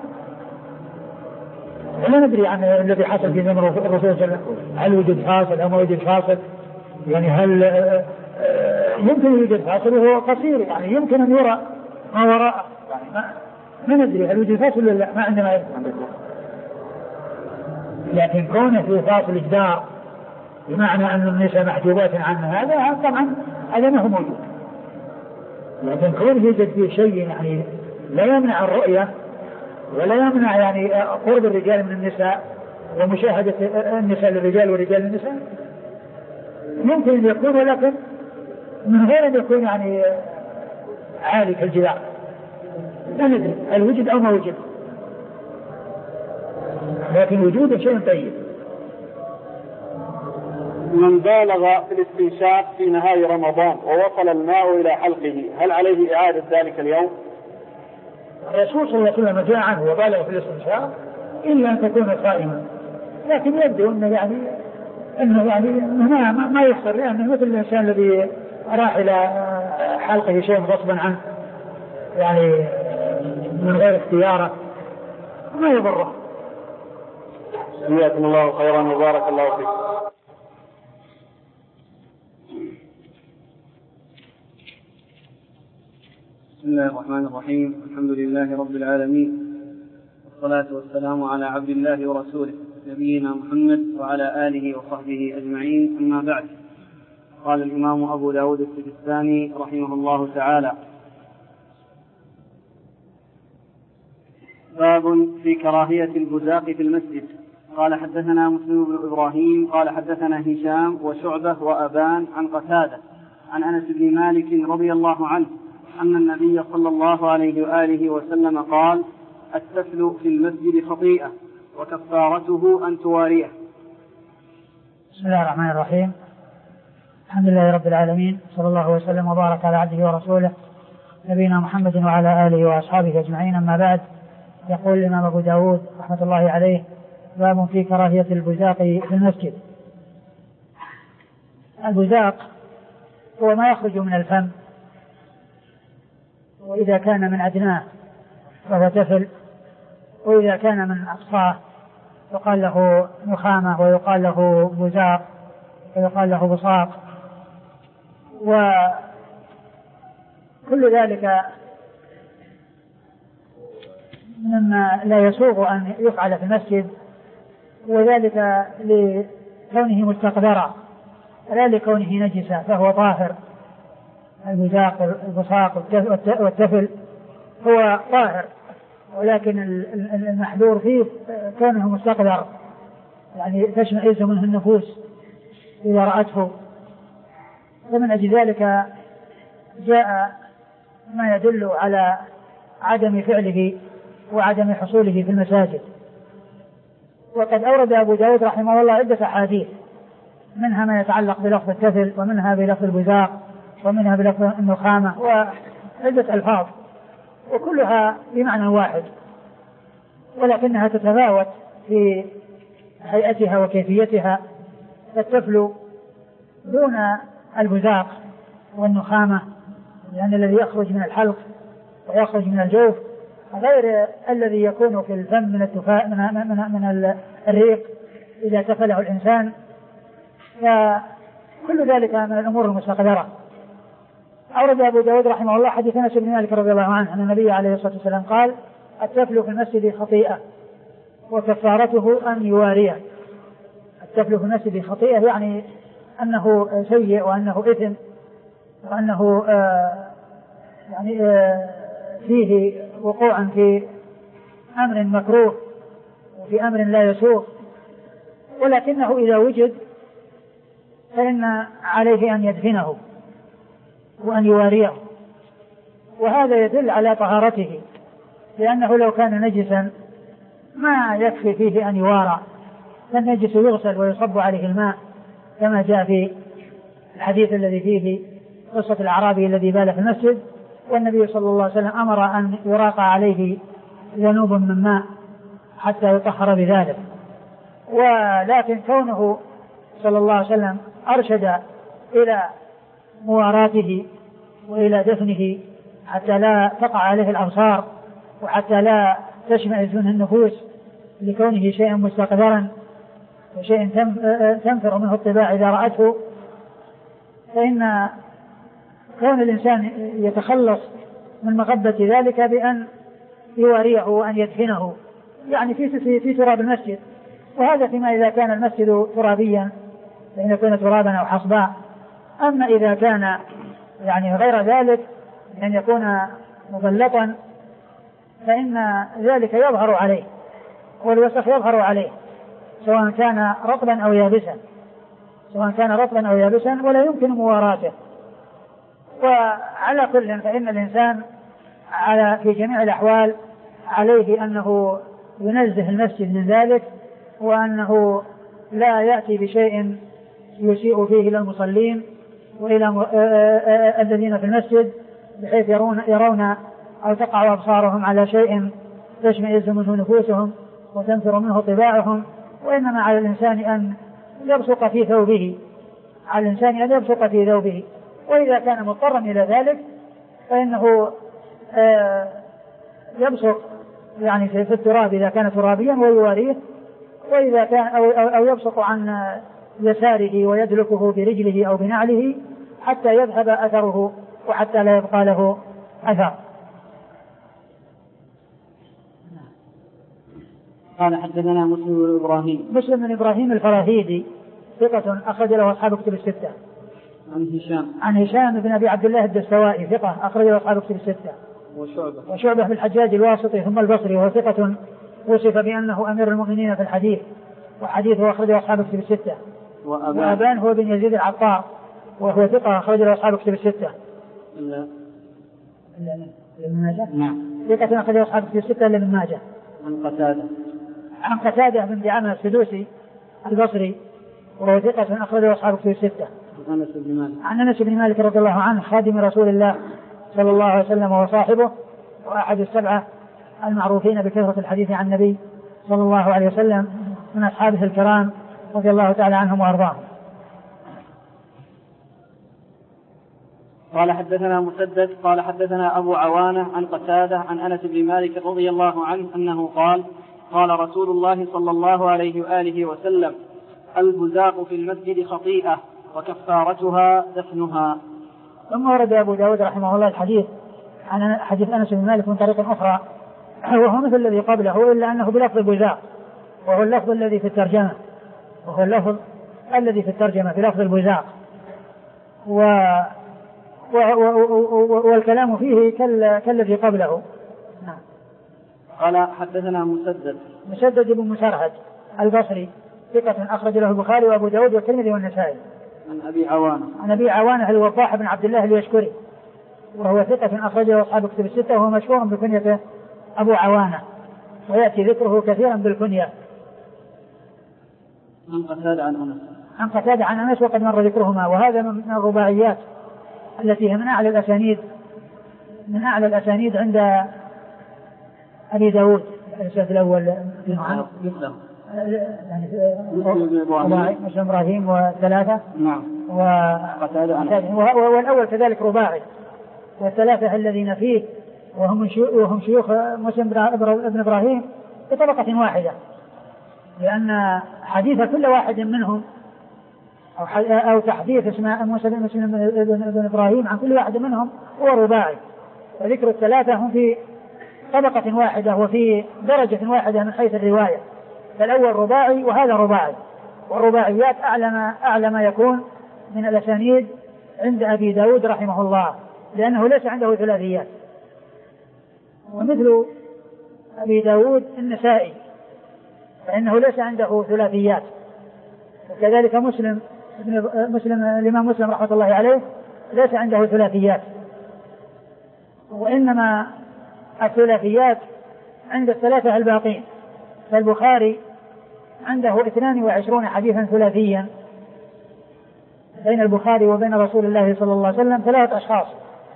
[SPEAKER 1] ولا ندري عن الذي حصل في زمن الرسول صلى الله عليه وسلم هل وجد فاصل أو ما وجد فاصل، يعني هل يمكن يوجد فاصل وهو قصير يعني يمكن أن يرى ما وراء يعني ما, ما ندري هل وجد فاصل ولا لا، ما عندنا علم، لكن كونه في فاصل جدار بمعنى أن النساء محجوبات عنه هذا طبعا هذا ما هو موجود، لكن كونه يوجد فيه شيء يعني لا يمنع الرؤية ولا يمنع يعني قرب الرجال من النساء ومشاهدة النساء للرجال والرجال للنساء ممكن أن يكون، ولكن من غير أن يكون يعني عالي كالجدار، لا ندري هل وجد أو ما وجد، لكن وجوده شيء طيب.
[SPEAKER 2] من بالغ في الاستنشاق في نهاية رمضان ووصل الماء إلى حلقه هل عليه إعادة ذلك اليوم؟
[SPEAKER 1] الرسول صلى الله عليه وسلم جاء عنه وبالغ في الاستنشاق إلا أن تكون صائما، لكن يبدو أنه يعني أنه يعني ما ما يحصل، لأنه مثل الإنسان الذي راح إلى حلقه شيء غصبا عنه يعني من غير اختياره ما يضره.
[SPEAKER 2] جزاكم الله خيرا وبارك الله فيك.
[SPEAKER 3] بسم الله الرحمن الرحيم، الحمد لله رب العالمين، والصلاة والسلام على عبد الله ورسوله نبينا محمد وعلى آله وصحبه أجمعين، أما بعد. قال الإمام أبو داود السجستاني رحمه الله تعالى: باب في كراهية البزاق في المسجد. قال حدثنا مسلم بن إبراهيم قال حدثنا هشام وشعبة وأبان عن قتادة عن أنس بن مالك رضي الله عنه أن النبي صلى الله عليه وآله وسلم قال: السفل في المسجد خطيئة وكفارته أن تواريه.
[SPEAKER 1] بسم الله الرحمن الرحيم، الحمد لله رب العالمين، صلى الله وسلم وبارك على عبده ورسوله نبينا محمد وعلى آله وأصحابه أجمعين، أما بعد. يقول الإمام أبو داود رحمة الله عليه: باب في كراهية البزاق في المسجد. البزاق هو ما يخرج من الفم، وإذا كان من أدناه فهو تفل، وإذا كان من أقصاه يقال له نخامة، ويقال له بزاق، ويقال له بصاق. وكل ذلك مما لا يسوغ أن يفعل في المسجد، وذلك لكونه مستقذرا لا لكونه نجسا، فهو طاهر. البزاق البصاق والتفل هو طاهر، ولكن المحذور فيه كونه مستقذر، يعني تشمئز منه النفوس إذا رأته. ومن أجل ذلك جاء ما يدل على عدم فعله وعدم حصوله في المساجد. وقد أورد أبو داود رحمه الله عدة أحاديث، منها ما يتعلق بلفظ التفل، ومنها بلفظ البزاق، ومنها بلفظ النخامة، وعدة ألفاظ وكلها بمعنى واحد، ولكنها تتفاوت في هيئتها وكيفيتها. فالتفل دون البزاق والنخامة، لأن الذي يخرج من الحلق ويخرج من الجوف غير الذي يكون في الفم من التفاء من, من, من الريق إذا تفله الإنسان. فكل ذلك من الأمور المستقذرة. أورد أبو داود رحمه الله حديث أنس بن مالك رضي الله عنه أن النبي عليه الصلاة والسلام قال: التفل في المسجد خطيئة وكفارته أن يواريه. التفل في المسجد خطيئة يعني أنه سيء، وأنه إثم، وأنه آه يعني آه فيه وقوعا في أمر مكروه وفي أمر لا يسوغ، ولكنه إذا وجد فإن عليه أن يدفنه وأن يواريه. وهذا يدل على طهارته، لأنه لو كان نجسا ما يكفي فيه أن يوارى، فالنجس يغسل ويصب عليه الماء، كما جاء في الحديث الذي فيه قصة الأعرابي الذي بال في المسجد، والنبي صلى الله عليه وسلم أمر أن يراق عليه ذنوب من ماء حتى يطهر بذلك. ولكن كونه صلى الله عليه وسلم أرشد إلى مواراته وإلى دفنه حتى لا تقع عليه الأبصار وحتى لا تشمئز منه النفوس، لكونه شيئا مستقذرا وشيء تنفر منه الطباع إذا رأته، فإن كون الإنسان يتخلص من مغبة ذلك بأن يواريه وأن يدفنه، يعني في في تراب المسجد. وهذا فيما إذا كان المسجد ترابيا، فإن يكون ترابا أو حصباء. أما إذا كان يعني غير ذلك، أن يكون مبلطا، فإن ذلك يظهر عليه، والوسخ يظهر عليه سواء كان رطبا أو يابسا، سواء كان رطبا أو يابسا، ولا يمكن مواراته. وعلى كل فإن الإنسان على في جميع الأحوال عليه أنه ينزه المسجد من ذلك، وأنه لا يأتي بشيء يسيء فيه إلى المصلين وإلى الذين في المسجد، بحيث يرون, يرون أو تقع أبصارهم على شيء تشمئز منه نفوسهم وتنفر منه طباعهم. وإنما على الإنسان أن يبصق في ثوبه، على الإنسان أن يبصق في ثوبه، وإذا كان مضطرا إلى ذلك فإنه يبصق يعني في التراب إذا كان ترابيا ويواريه، وإذا كان أو, أو يبصق عن يساره ويدلكه برجله أو بنعله حتى يذهب أثره وحتى لا يبقى له أثر.
[SPEAKER 3] قال حدثنا مسلم بن إبراهيم
[SPEAKER 1] مسلم بن إبراهيم الفراهيدي ثقة أخرج له أصحاب كتب الستة.
[SPEAKER 3] عن هشام
[SPEAKER 1] عن هشام بن أبي عبد الله الدستوائي ثقة أخرج له أصحاب كتب الستة.
[SPEAKER 3] وشعبة
[SPEAKER 1] وشعبة بن الحجاج الواسطي ثم البصري، وهو ثقة وصف بأنه أمير المؤمنين في الحديث، وحديثه أخرجه أصحاب كتب الستة.
[SPEAKER 3] وأبان,
[SPEAKER 1] وأبان هو بن يزيد العطار، وهو ثقة أخرجه أصحاب كتب الستة.
[SPEAKER 3] إلا
[SPEAKER 1] ابن ماجه؟
[SPEAKER 3] نعم.
[SPEAKER 1] ثقة أخرجه أصحاب كتب الستة إلا ابن ماجه.
[SPEAKER 3] عن قتادة
[SPEAKER 1] عن قتادة بن دعامة السدوسي البصري، وهو ثقة أخرجه أصحاب كتب الستة.
[SPEAKER 3] عن أنس بن مالك
[SPEAKER 1] عن أنس بن مالك رضي الله عنه خادم رسول الله صلى الله عليه وسلم وصاحبه وأحد السبعة المعروفين بكثرة الحديث عن النبي صلى الله عليه وسلم من أصحابه الكرام رضي الله تعالى عنهم وأرضاهم.
[SPEAKER 3] قال حدثنا مسدد قال حدثنا أبو عوانة عن قتادة عن أنس بن مالك رضي الله عنه أنه قال قال رسول الله صلى الله عليه وآله وسلم البزاق في المسجد خطيئة وكفارتها دفنها.
[SPEAKER 1] ثم ورد أبو داود رحمه الله الحديث عن حديث أنس بن مالك من طريق أخرى وهو مثل الذي قبله إلا أنه بلفظ البزاق، وهو اللفظ الذي في الترجمة وهو اللفظ الذي في الترجمة بلفظ البزاق، و و و والكلام فيه كالذي قبله. نعم.
[SPEAKER 3] قال حدثنا مسدد
[SPEAKER 1] مسدد بن مسرهد البصري ثقة أخرج له البخاري وأبو داود والترمذي والنسائي.
[SPEAKER 3] عن أبي عوانة
[SPEAKER 1] عن أبي عوانة الوضاح بن عبد الله اليشكري وهو ثقة أخرجه أصحاب كتب الستة وهو مشهور بكنيته أبو عوانة ويأتي ذكره كثيرا بالكنية.
[SPEAKER 3] عن قتادة عن أنس
[SPEAKER 1] عن قتادة عن أنس وقد مر ذكرهما، وهذا من الرباعيات التي هي من أعلى الأسانيد من أعلى الأسانيد عند أبي داود الأسد الأول
[SPEAKER 3] مثله
[SPEAKER 1] يعني مسلم إبراهيم وثلاثة.
[SPEAKER 3] نعم.
[SPEAKER 1] وقتادة والأول كذلك رباعي، والثلاثة الذين فيه وهم وهم شيوخ مسلم ابن إبراهيم بطبقة واحدة، لأن حديث كل واحد منهم أو أو تحديث اسماء مسلم ابن إبراهيم عن كل واحد منهم هو رباعي، وذكر الثلاثة هم في طبقة واحدة وفي درجة واحدة من حيث الرواية، فالأول رباعي وهذا رباعي، والرباعيات أعلى ما, أعلى ما يكون من الأسانيد عند أبي داود رحمه الله، لأنه ليس عنده ثلاثيات. ومثل أبي داود النسائي فإنه ليس عنده ثلاثيات، وكذلك مسلم مسلم الإمام مسلم رحمة الله عليه ليس عنده ثلاثيات، وإنما الثلاثيات عند الثلاثة الباقين. فالبخاري عنده اثنان وعشرون حديثا ثلاثيا بين البخاري وبين رسول الله صلى الله عليه وسلم ثلاثة أشخاص،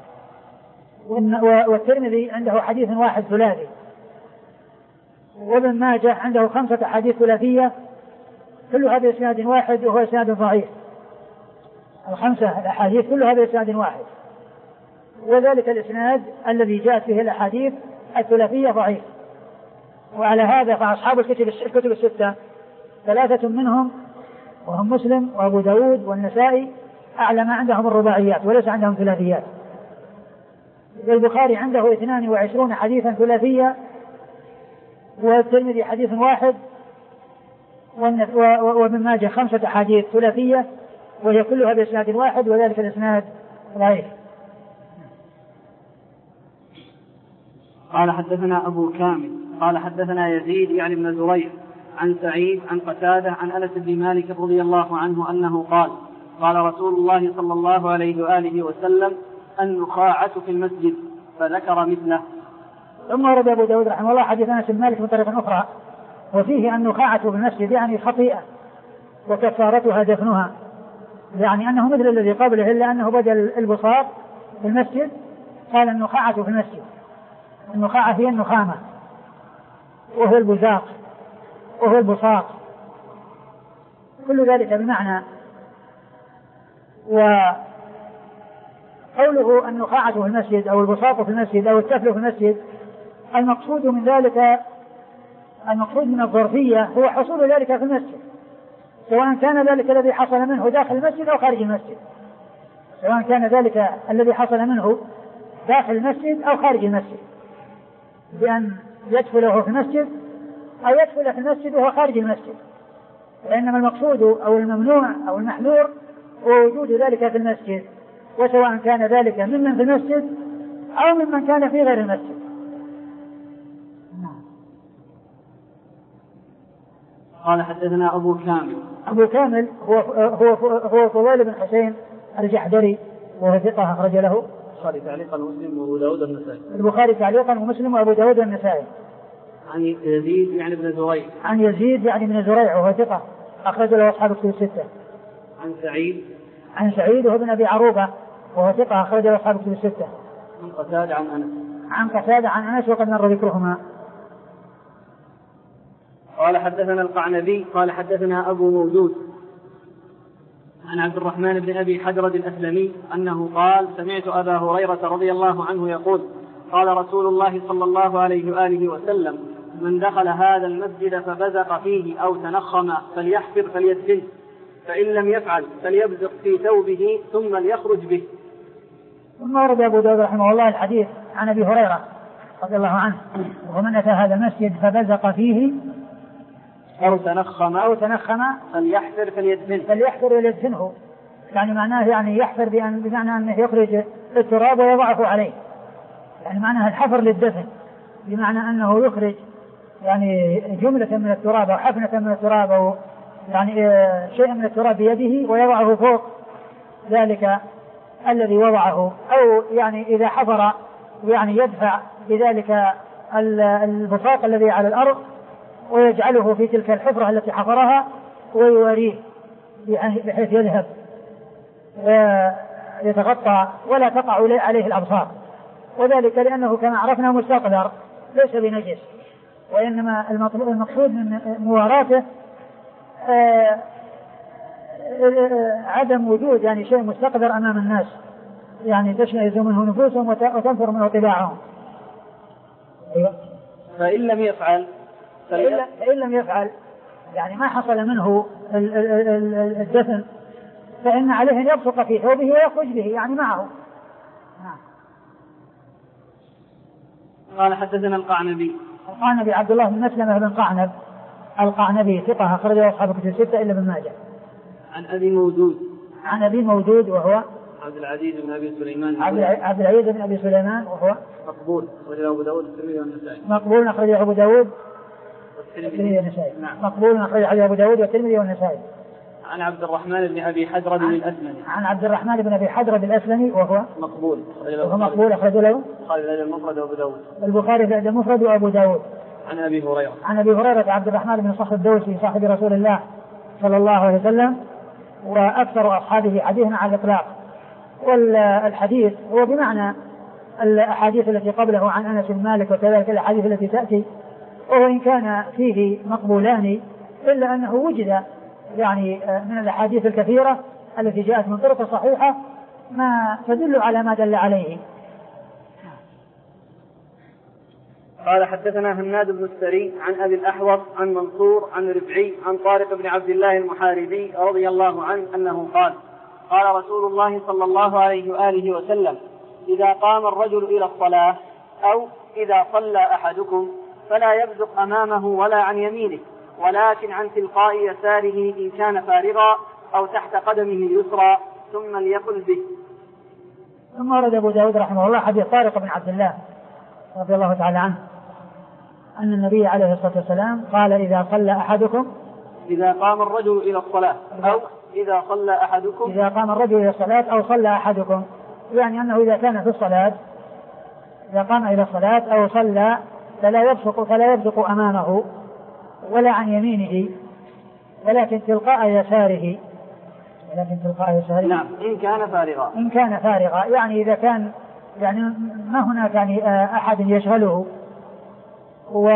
[SPEAKER 1] والترمذي عنده حديث واحد ثلاثي، وابن ماجه عنده خمسة حديث ثلاثية كلها بإسناد واحد وهو إسناد ضعيف. الخمسة الأحاديث كلها بإسناد واحد، وذلك الإسناد الذي جاءت فيه الأحاديث الثلاثية ضعيف. وعلى هذا فأصحاب الكتب الكتب الستة ثلاثة منهم وهم مسلم وأبو داود والنسائي أعلى ما عندهم الرباعيات وليس عندهم ثلاثيات. البخاري عنده اثنان وعشرون حديثا ثلاثية، والترمذي حديث واحد، وابن ماجه خمسة أحاديث ثلاثية وهي كلها بإسناد واحد وذلك الإسناد ضعيف.
[SPEAKER 3] قال حدثنا أبو كامل قال حدثنا يزيد يعني بن زريع عن سعيد عن قتادة عن أنس بن مالك رضي الله عنه أنه قال قال رسول الله صلى الله عليه وآله وسلم النخاعة في المسجد، فذكر مثله.
[SPEAKER 1] ثم ورد أبو داود رحمه الله حديث أنس بن مالك بطريقة أخرى وفيه النخاعة في المسجد يعني خطيئة وكفارتها دفنها، يعني أنه مثل الذي قبله إلا أنه بدل البساط في المسجد قال النخاعة في المسجد. النخاعة هي النخامة وهو البزاق وهو البساط، كل ذلك بمعنى. وقوله النخاعة في المسجد أو البساط في المسجد أو التفل في المسجد المقصود من ذلك المقصود من الظرفية هو حصول ذلك في المسجد، سواء كان ذلك الذي حصل منه داخل المسجد أو خارج المسجد، سواء كان ذلك الذي حصل منه داخل المسجد أو خارج المسجد، بأن يدخله في المسجد أو يدخل في المسجد وهو خارج المسجد. وإنما المقصود أو الممنوع أو المحذور هو وجود ذلك في المسجد، وسواء كان ذلك ممن في المسجد أو ممن كان في غير المسجد.
[SPEAKER 3] قال حدثنا أبو كامل
[SPEAKER 1] أبو كامل هو هو هو فضيل بن حسين الجحدري وهو ثقة أخرج له
[SPEAKER 3] البخاري تعليقا ومسلم وأبو داود والنسائي.
[SPEAKER 1] البخاري تعليقا ومسلم وأبو داود والنسائي.
[SPEAKER 3] عن يزيد يعني بن زريع
[SPEAKER 1] عن يزيد يعني بن زريع وهو ثقة أخرج له أصحاب الكتب الستة.
[SPEAKER 3] عن سعيد
[SPEAKER 1] عن سعيد وهو ابن أبي عروبة وهو ثقة أخرج له أصحاب الكتب الستة.
[SPEAKER 3] عن قتادة عن أنس
[SPEAKER 1] عن قتادة عن أنس وقد مر ذكرهما.
[SPEAKER 3] قال حدثنا القعنبي قال حدثنا أبو موجود عن عبد الرحمن بن أبي حجرة الأسلمي أنه قال سمعت أبا هريرة رضي الله عنه يقول قال رسول الله صلى الله عليه وآله وسلم من دخل هذا المسجد فبزق فيه أو تنخم فليحفر فليدفنه فإن لم يفعل فليبزق في ثوبه ثم ليخرج به.
[SPEAKER 1] ثم ورد أبو داود رحمه الله الحديث عن أبي هريرة رضي الله عنه ومن أتى هذا المسجد فبزق فيه
[SPEAKER 3] أو تنخم
[SPEAKER 1] أو تنخم
[SPEAKER 3] فليحفر فليدفنه
[SPEAKER 1] فليحفر فليدفنه يعني معناه يعني يحفر بأن بمعنى أنه يخرج التراب ويضعه عليه، يعني معناها الحفر للدفن بمعنى أنه يخرج يعني جملة من التراب أو حفنة من التراب أو يعني شيء من التراب بيده ويضعه فوق ذلك الذي وضعه، أو يعني إذا حفر يعني يدفع بذلك البساط الذي على الأرض ويجعله في تلك الحفرة التي حفرها ويواريه بحيث يذهب ويتغطى ولا تقع عليه الأبصار، وذلك لأنه كما عرفنا مستقدر ليس بنجس، وإنما المقصود من مواراته آه عدم وجود يعني شيء مستقدر أمام الناس يعني تشمئز منه نفوسهم وتنفر منه طباعهم. أيوة.
[SPEAKER 3] فإن لم يفعل
[SPEAKER 1] فإن لم يفعل يعني ما حصل منه الدفن فإن عليه أن يبصق في ثوبه ويخرج به يعني معه.
[SPEAKER 3] قال حدثنا القعنبي
[SPEAKER 1] القعنبي عبد الله بن مسلمة بن قعنب القعنبي ثقة أخرجه أصحاب الكتب الستة إلا ابن ماجه.
[SPEAKER 3] عن أبي موجود
[SPEAKER 1] عن أبي موجود وهو
[SPEAKER 3] عبد العزيز بن أبي سليمان
[SPEAKER 1] عبد العزيز بن أبي سليمان وهو
[SPEAKER 3] مقبول أخرجه أبو داود والترمذي والنسائي.
[SPEAKER 1] مقبول أخرجه أبو داود
[SPEAKER 3] والترمذي
[SPEAKER 1] والنسائي. نعم. مقبول أخرجه أبو داود والترمذي والنسائي.
[SPEAKER 3] عن عبد الرحمن بن أبي حجرة الأسلمي
[SPEAKER 1] عن عبد الرحمن بن أبي حجرة الأسلمي وهو
[SPEAKER 3] مقبول
[SPEAKER 1] وهو مقبول أخرجه له
[SPEAKER 3] البخاري المفرد وأبو داود
[SPEAKER 1] البخاري في المفرد وأبو داود.
[SPEAKER 3] عن أبي هريرة
[SPEAKER 1] عن أبي هريرة عبد الرحمن بن صخر الدوسي صاحب رسول الله صلى الله عليه وسلم وأكثر أصحابه حديثا على الإطلاق، والحديث هو بمعنى الأحاديث التي قبله عن أنس بن مالك وكذلك الأحاديث التي تأتي، وإن كان فيه مقبولان إلا أنه وجد يعني من الأحاديث الكثيرة التي جاءت من طرق صحيحة ما تدل على ما دل عليه.
[SPEAKER 3] قال حدثنا هناد بن السري عن أبي الأحوص عن منصور عن ربعي عن طارق بن عبد الله المحاربي رضي الله عنه أنه قال قال رسول الله صلى الله عليه وآله وسلم إذا قام الرجل إلى الصلاة أو إذا صلى أحدكم فلا يبزق أمامه ولا عن يمينه ولكن عن تلقاء يساره إن كان فارغا أو تحت قدمه اليسرى ثم ليقل به.
[SPEAKER 1] ثم ورد أبو داود رحمه الله حديث طارق بن عبد الله رضي الله تعالى عنه أن النبي عليه الصلاة والسلام قال إذا صلى أحدكم
[SPEAKER 3] إذا قام الرجل إلى الصلاة أو إذا صلى أحدكم
[SPEAKER 1] إذا قام الرجل إلى الصلاة أو صلى أحدكم، يعني أنه إذا كان في الصلاة إذا قام إلى الصلاة أو صلى فلا يبصق فلا يبصق أمامه ولا عن يمينه ولكن تلقاء يساره ولكن تلقاء يساره
[SPEAKER 3] نعم إن كان فارغا
[SPEAKER 1] إن كان فارغا يعني إذا كان يعني ما هناك يعني أحد يشغله و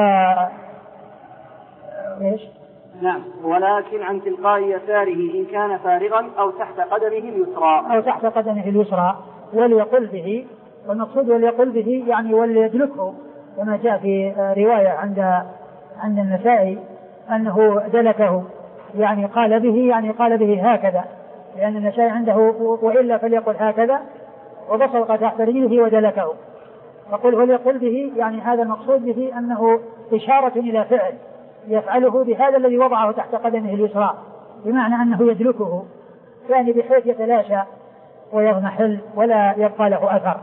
[SPEAKER 1] إيش
[SPEAKER 3] نعم ولكن عن تلقاء يساره إن كان فارغا أو تحت قدمه اليسرى
[SPEAKER 1] أو تحت قدمه اليسرى وليقل به، والمقصود وليقل به يعني وليدلكه كما جاء في رواية عند عند النسائي أنه دلكه يعني قال به يعني قال به هكذا، لأن النسائي عنده وإلا فليقل هكذا وبصق تحت رجله ودلكه، فقل وليقل به يعني هذا المقصود به أنه إشارة إلى فعل يفعله بهذا الذي وضعه تحت قدمه اليسرى، بمعنى أنه يدلكه يعني بحيث يتلاشى ويضمحل ولا يبقى له أثر.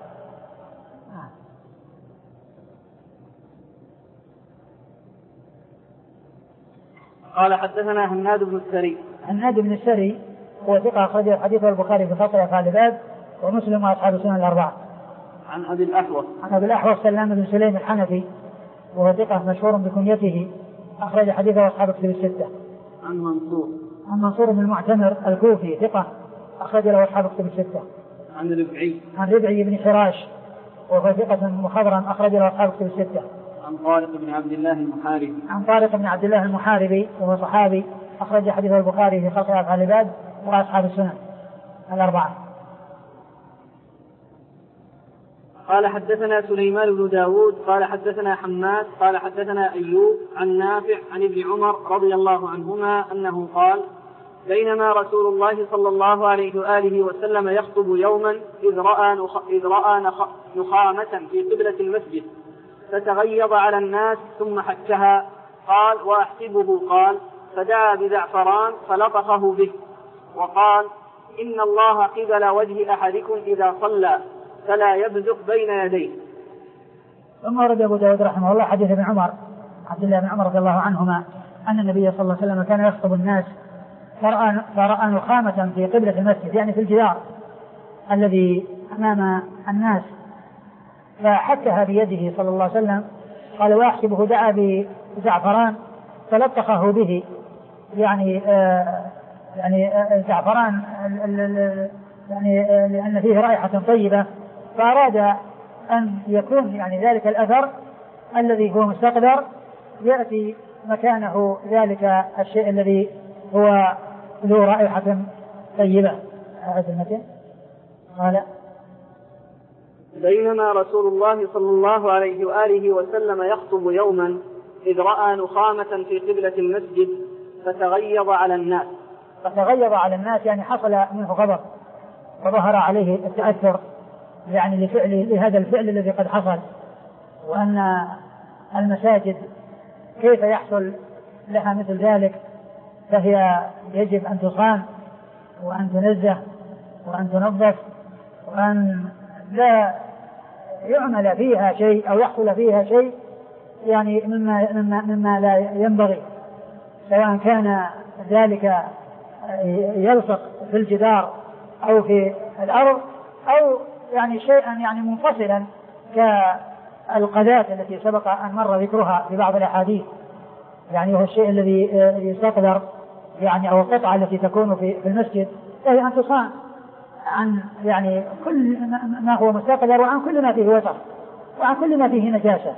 [SPEAKER 3] قال حدثنا هناد بن السري
[SPEAKER 1] هناد بن السري هو ثقة أخرجه حديثه البخاري في فصل أفعال العباد ومسلم وأصحاب السنن الأربعة.
[SPEAKER 3] عن أبي الأحوص
[SPEAKER 1] عن أبي الأحوص سلام بن سليم الحنفي وهو ثقة مشهور بكنيته أخرج حديثه أصحاب الكتب الستة.
[SPEAKER 3] عن منصور
[SPEAKER 1] عن منصور بن المعتمر الكوفي ثقة أخرج له أصحاب الكتب الستة.
[SPEAKER 3] عن ربعي
[SPEAKER 1] عن ربعي بن حراش وهو ثقة مخضرم أخرج له أصحاب الكتب الستة.
[SPEAKER 3] عن طارق بن عبد الله المحاربي.
[SPEAKER 1] عن طارق بن عبد الله المحاربي وهو صحابي أخرج حديثه البخاري في خلق أفعال العباد وأصحاب السنن الأربعة.
[SPEAKER 3] قال حدثنا سليمان بن داود قال حدثنا حماد قال حدثنا أيوب عن نافع عن ابن عمر رضي الله عنهما أنه قال بينما رسول الله صلى الله عليه وآله وسلم يخطب يوما إذ رأى, نخ... إذ رأى نخ... نخامة في قبلة المسجد فتغيظ على الناس ثم حكها. قال وأحسبه قال فدعا بزعفران فلطخه به وقال إن الله قبل وجه أحدكم إذا صلى فلا يبزق بين يديه.
[SPEAKER 1] ثم ورد أبو داود رحمه الله حديث ابن عمر عبد الله بن عمر رضي الله عنهما أن النبي صلى الله عليه وسلم كان يخطب الناس فرأى, فرأى نخامة في قبلة المسجد يعني في الجدار الذي أمام الناس فحكها بيده صلى الله عليه وسلم. قال وأحسبه دعا بزعفران فلطخه به يعني آه يعني آه زعفران يعني آه لأن فيه رائحة طيبة فأراد أن يكون يعني ذلك الأثر الذي هو مستقدر يأتي مكانه ذلك الشيء الذي هو ذو رائحة طيبة. هذا المتن قال
[SPEAKER 3] بينما رسول الله صلى الله عليه وآله وسلم يخطب يوما إذ رأى نخامة في قبلة المسجد فتغيظ على الناس.
[SPEAKER 1] فتغيظ على الناس يعني حصل منه غضب وظهر عليه التأثر يعني لفعل لهذا الفعل الذي قد حصل وأن المساجد كيف يحصل لها مثل ذلك فهي يجب أن تصان وأن تنزه وأن تنظف وأن لا يعمل فيها شيء أو يحصل فيها شيء يعني مما, مما, مما لا ينبغي سواء كان ذلك يلصق في الجدار أو في الأرض أو يعني شيئا يعني منفصلا كالقذاة التي سبق أن مر ذكرها في بعض الأحاديث يعني هو الشيء الذي يستقدر يعني أو القطعة التي تكون في المسجد فهي أن تصان عن يعني كل ما هو مستقدر وعن كل ما فيه وسخ وعن كل ما فيه نجاسة.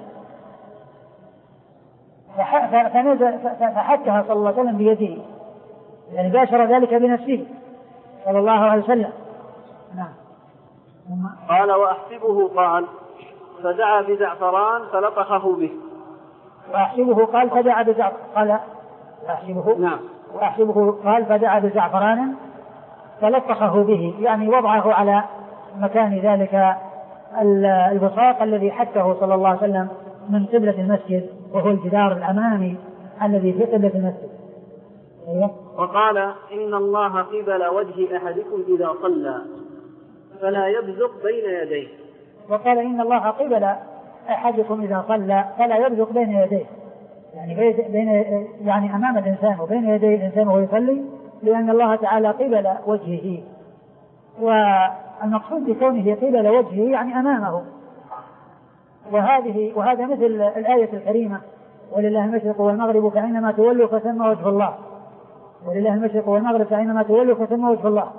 [SPEAKER 1] فحكها صلى الله عليه وسلم بيده يعني باشر ذلك بنفسه صلى الله عليه وسلم. نعم.
[SPEAKER 3] قال وأحسبه قال فدعا بزعفران فلطخه به.
[SPEAKER 1] وأحسبه قال فدعا بزعفران قال وأحسبه
[SPEAKER 3] نعم
[SPEAKER 1] وأحسبه قال فدعا بزعفران فلطخه به يعني وضعه على مكان ذلك البصاق الذي حكه صلى الله عليه وسلم من قبلة المسجد وهو الجدار الأمامي الذي في قبلة المسجد.
[SPEAKER 3] وقال إن الله قبل وجه أحدكم إذا صلى فلا يبزق بين يديه.
[SPEAKER 1] وقال إن الله قبل أحدكم إذا صلى فلا يبزق بين يديه يعني بين يعني أمام الإنسان وبين يدي الإنسان وهو يصلي لأن الله تعالى قبل وجهه والمقصود بكونه قبل وجهه يعني أمامه. وهذه وهذا مثل الآية الكريمة ولله المشرق والمغرب فأينما تولوا فثم وجه الله. ولله المشرق والمغرب فأينما تولوا فثم وجه الله.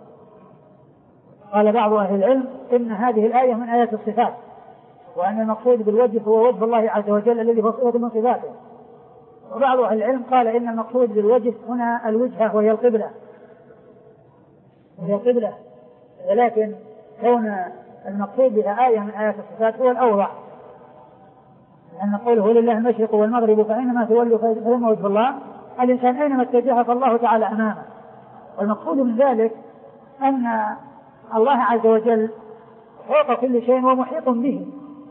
[SPEAKER 1] قال بعض أهل العلم إن هذه الآية من آيات الصفات وأن المقصود بالوجه هو وجه الله عز وجل الذي هو صفة من صفاته. وبعض أهل العلم قال إن المقصود بالوجه هنا الوجهة وهي القبلة وهي القبلة ولكن كون المقصود بها آية من آيات الصفات هو الأوضح لأن قوله ولله المشرق والمغرب فأينما تولوا فثم وجه الله الإنسان أينما اتجه فالله تعالى أمامه. والمقصود من ذلك أن الله عز وجل فوق كل شيء ومحيط به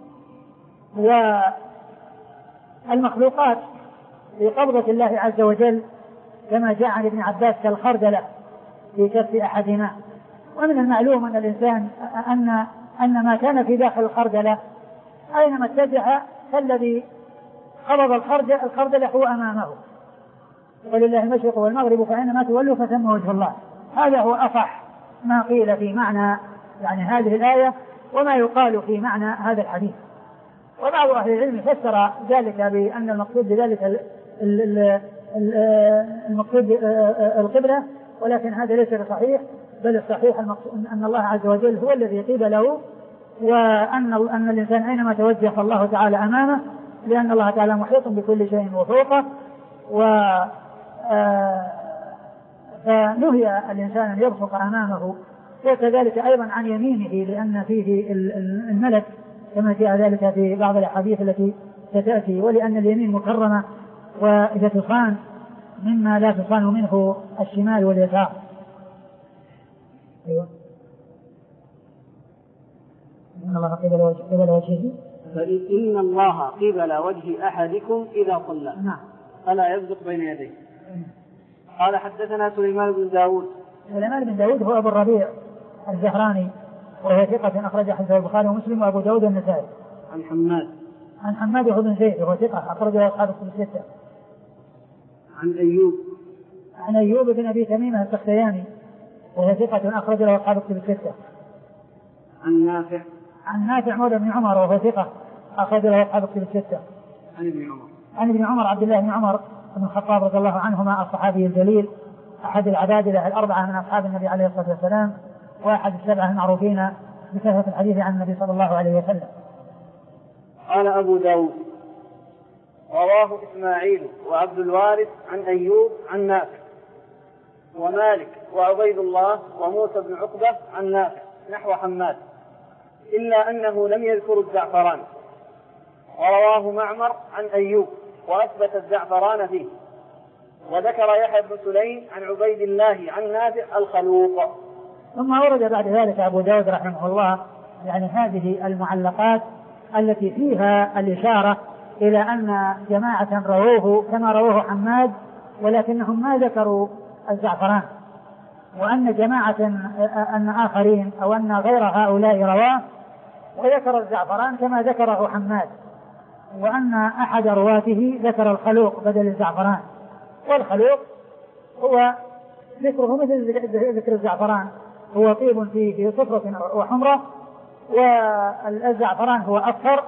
[SPEAKER 1] والمخلوقات في قبضة الله عز وجل كما جاء عن ابن عباس كالخردلة في كف أحدنا. ومن المعلوم أن الإنسان أن أن ما كان في داخل الخردلة أينما اتجه فالذي قبض الخردلة الخردلة هو أمامه. ولله المشرق والمغرب فأينما تولوا فثم وجه الله. هذا هو أصح ما قيل في معنى يعني هذه الآية وما يقال في معنى هذا الحديث. وبعض أهل العلم فسر ذلك بأن المقصود بذلك المقصود القبلة ولكن هذا ليس بصحيح بل الصحيح أن الله عز وجل هو الذي قبله وأن أن الإنسان أينما توجه فالله تعالى أمامه لأن الله تعالى محيط بكل شيء وفوقه. و فنهي الإنسان أن يبصق أمامه، وكذلك أيضا عن يمينه لأن فيه الملك كما جاء ذلك في بعض الأحاديث التي ستأتي، ولأن اليمين مكرمة وإذا تصان مما لا تصان منه الشمال واليسار. أيوة. إن الله قبل وجه قبل وجهه
[SPEAKER 3] فإن الله قبل وجه أحدكم إذا صلى
[SPEAKER 1] نعم
[SPEAKER 3] فلا يبزق بين يديه. قال حدثنا سليمان بن داود.
[SPEAKER 1] سليمان بن داود هو أبو الربيع الزهراني وهو ثقة أخرج حديثه البخاري ومسلم وأبو داود النسائي.
[SPEAKER 3] عن حماد
[SPEAKER 1] عن حماد بن زيد وهو ثقة أخرجه أصحاب الكتب الستة.
[SPEAKER 3] عن أيوب
[SPEAKER 1] عن أيوب بن أبي تميمة السختياني وهو ثقة أخرجه أصحاب الكتب الستة.
[SPEAKER 3] عن نافع
[SPEAKER 1] عن نافع مولى بن عمر وهو ثقة أخرجه أصحاب الكتب الستة.
[SPEAKER 3] عن ابن عمر
[SPEAKER 1] عن ابن عمر عبد الله بن عمر بن الخطاب رضي الله عنهما الصحابي الجليل أحد العبادلة الأربعة من أصحاب النبي عليه الصلاة والسلام وأحد السبعة المعروفين بكثرة الحديث عن النبي صلى الله عليه وسلم.
[SPEAKER 3] قال أبو داود رواه إسماعيل وعبد الوارث عن أيوب عن نافع ومالك وعبيد الله وموسى بن عقبة عن نافع نحو حماد إلا أنه لم يذكر الزعفران. ورواه معمر عن أيوب وأثبت الزعفران فيه. وذكر يحيى بن سليم عن عبيد الله عن نافع الخلوق.
[SPEAKER 1] ثم ورد بعد ذلك أبو داود رحمه الله يعني هذه المعلقات التي فيها الإشارة إلى أن جماعة رووه كما رووه حماد ولكنهم ما ذكروا الزعفران، وأن جماعة أن آخرين أو أن غير هؤلاء رواه وذكر الزعفران كما ذكره حماد، وأن أحد رواته ذكر الخلوق بدل الزعفران. والخلوق هو ذكره مثل ذكر الزعفران، هو طيب فيه صفرة وحمرة، والزعفران هو أصفر.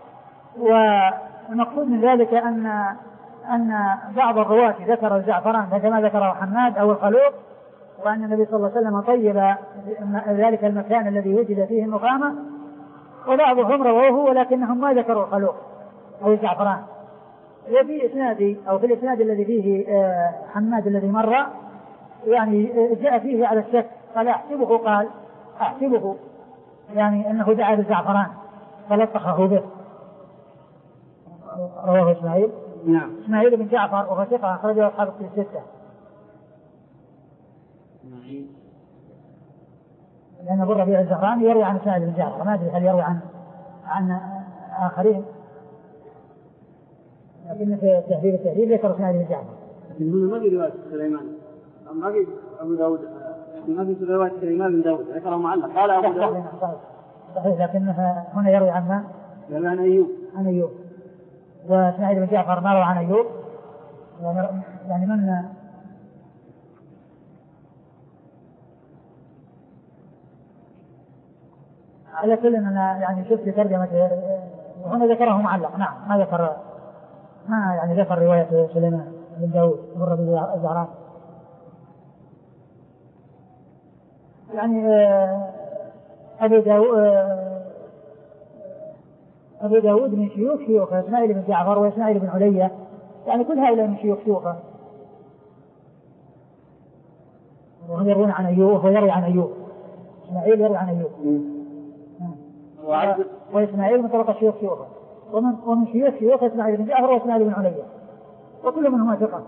[SPEAKER 1] والمقصود من ذلك أن أن بعض الرواة ذكر الزعفران كما ذكره حماد أو الخلوق، وأن النبي صلى الله عليه وسلم طيب ذلك المكان الذي وجد فيه النخامة، وبعضهم رووه ولكنهم ما ذكروا الخلوق أو الزعفران. وفي إسناد أو في الإسناد الذي فيه حماد الذي مر يعني جاء فيه على الشك، قال أحسبه قال أحسبه يعني أنه دعا بالزعفران فلطخه به. رواه إسماعيل
[SPEAKER 3] نعم
[SPEAKER 1] إسماعيل بن جعفر وهو ثقة أخرجه أصحاب الكتب الستة. لأن أبو الربيع الزهراني يروي عن إسماعيل بن جعفر، ما أدري هل يروي عن عن آخرين، لكن في تهذيب التهذيب ذكر إسماعيل بن جعفر.
[SPEAKER 3] لكن هنا ما في رواية سليمان، ما في أبو داود، ما في رواية سليمان بن داود ذكره معلق. قال أبو داود
[SPEAKER 1] صحيح، لكن هنا يروي عن من؟
[SPEAKER 3] عن أيوب
[SPEAKER 1] عن أيوب. وإسماعيل بن جعفر ما روى عن أيوب، يعني من على كل أنا يعني شفت ترجمة وهنا ذكره معلق. نعم ما ذكر ما يعني ذكر رواية سليمان بن داود بن الربيع الزهراني. يعني أبو داود أبو داود من شيوخ شيوخه إسماعيل بن جعفر وإسماعيل بن علية، يعني كل هؤلاء من شيوخ شيوخه، وهم يروون عن أيوب ويروي عن أيوب. إسماعيل يروي عن أيوب وإسماعيل من طرق شيوخ شيوخه، ومن ومن شيوخ شيوخ إسماعيل بن جعفر وإسماعيل بن علية، وكل منهما ثقة.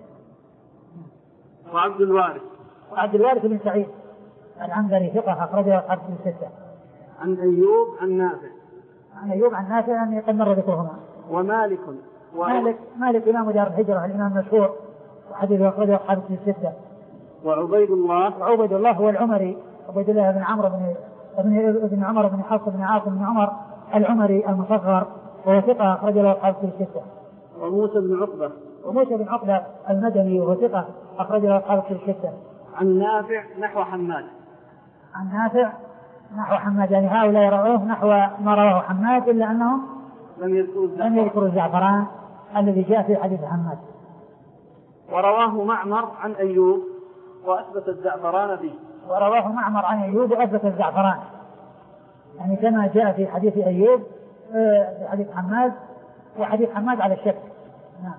[SPEAKER 3] وعبد الوارث
[SPEAKER 1] وعبد الوارث بن سعيد العنبري ثقة أخرجه أصحاب الستة.
[SPEAKER 3] عن أيوب عن نافع
[SPEAKER 1] عن أيوب عن نافع يعني قد مر ذكرهما.
[SPEAKER 3] ومالك
[SPEAKER 1] مالك مالك إمام دار الهجرة الإمام المشهور وحديثه أخرجه أصحاب الستة.
[SPEAKER 3] وعبيد الله
[SPEAKER 1] وعبيد الله هو العمري، عبيد الله بن عمرو بن ابن ابن عمر بن حفص بن عاصم بن عمر العمري المصغر وهو ثقة أخرج له أصحاب الستة.
[SPEAKER 3] وموسى بن عقبة
[SPEAKER 1] وموسى بن عقبة المدني وهو ثقة أخرج له أصحاب الستة.
[SPEAKER 3] عن نافع نحو حماد.
[SPEAKER 1] عن نافع نحو حماد، يعني هؤلاء رووه نحو ما رواه حماد إلا أنهم
[SPEAKER 3] لم يذكروا
[SPEAKER 1] لم يذكروا الزعفران الذي جاء في حديث حماد.
[SPEAKER 3] ورواه معمر عن أيوب وأثبت الزعفران فيه.
[SPEAKER 1] ورواه معمر عن أيوب وأثبت الزعفران، يعني كما جاء في حديث أيوب في حديث حماد وحديث حماد على الشك. نعم.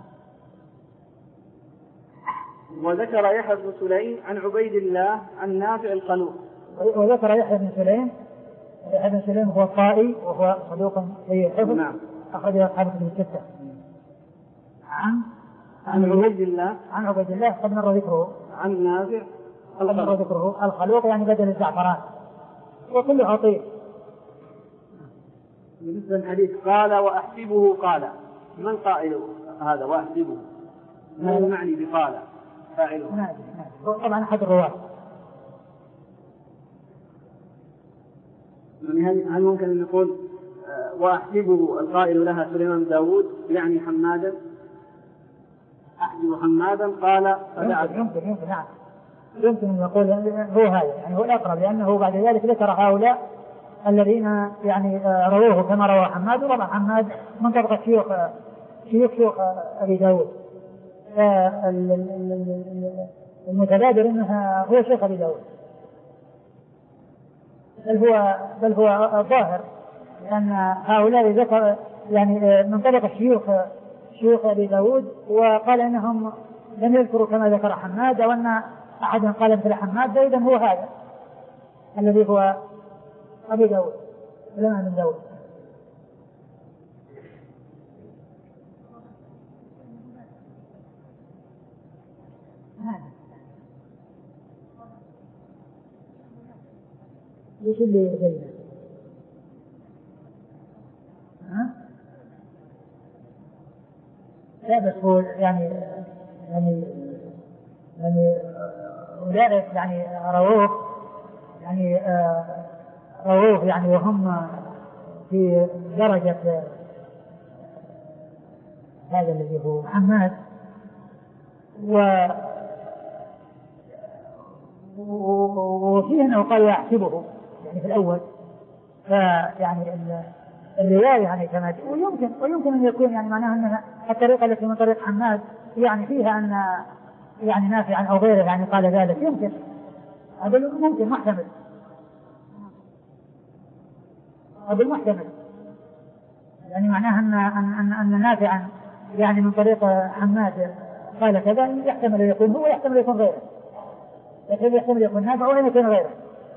[SPEAKER 3] وذكر يحيى بن سليم عن عبيد الله عن نافع الخلوق.
[SPEAKER 1] وذكر يحيى بن سليم يحيى بن سليم هو الطائي وهو صدوق سيء الحفظ.
[SPEAKER 3] نعم.
[SPEAKER 1] أخرج أصحاب الكتب الستة. عن
[SPEAKER 3] عن عبيد الله
[SPEAKER 1] عن عبيد الله قد مر ذكره.
[SPEAKER 3] عن نافع
[SPEAKER 1] قد مر ذكره. الخلوق يعني بدل الزعفران وكله عطير.
[SPEAKER 3] بالنسبة للحديث قال وأحسبه قال، من قائل هذا وأحسبه؟ ما المعني بقال فاعله؟
[SPEAKER 1] نعم. طبعا أحد الرواة.
[SPEAKER 3] يعني هل ممكن أن نقول وأحسبه القائل لها سليمان داود يعني حمادا؟ أحسب حمادا قال فدعا.
[SPEAKER 1] يمكن يمكن نعم يمكن أن يقول هو هذا يعني هو الأقرب، لأنه بعد ذلك ذكر هؤلاء الذين يعني رووه كما روى حماد، وروى حماد من طبقة شيوخ شيوخ شيوخ أبي داود. المتبادر أنها هو شيخ أبي داود، بل هو بل هو ظاهر لأن هؤلاء ذكر يعني من طبقة شيوخ شيوخ أبي داود، وقال إنهم لم يذكروا كما ذكر حماد، أو أن أحد قال مثل حماد، إذن هو هذا الذي هو أبي داود سليمان بن داود. ايش اللي بينه؟ ها؟ لا بس هو يعني يعني يعني أولئك يعني رووه يعني آه رووه يعني وهم في درجة هذا الذي هو حماد، و وفيه أنه قال يحسبه يعني في الأول، فيعني الرواية يعني كما ويمكن ويمكن أن يكون يعني معناها أن الطريقة التي من طريق حماد يعني فيها أن يعني نافعا أو غيره يعني قال ذلك، يمكن هذا ممكن محتمل هذا محتمل يعني معناها أن أن أن نافعا يعني من طريق حماد قال كذا، يحتمل يكون هو يحتمل يكون غيره، لكن يحتمل يكون نافع ولا يكون غيره.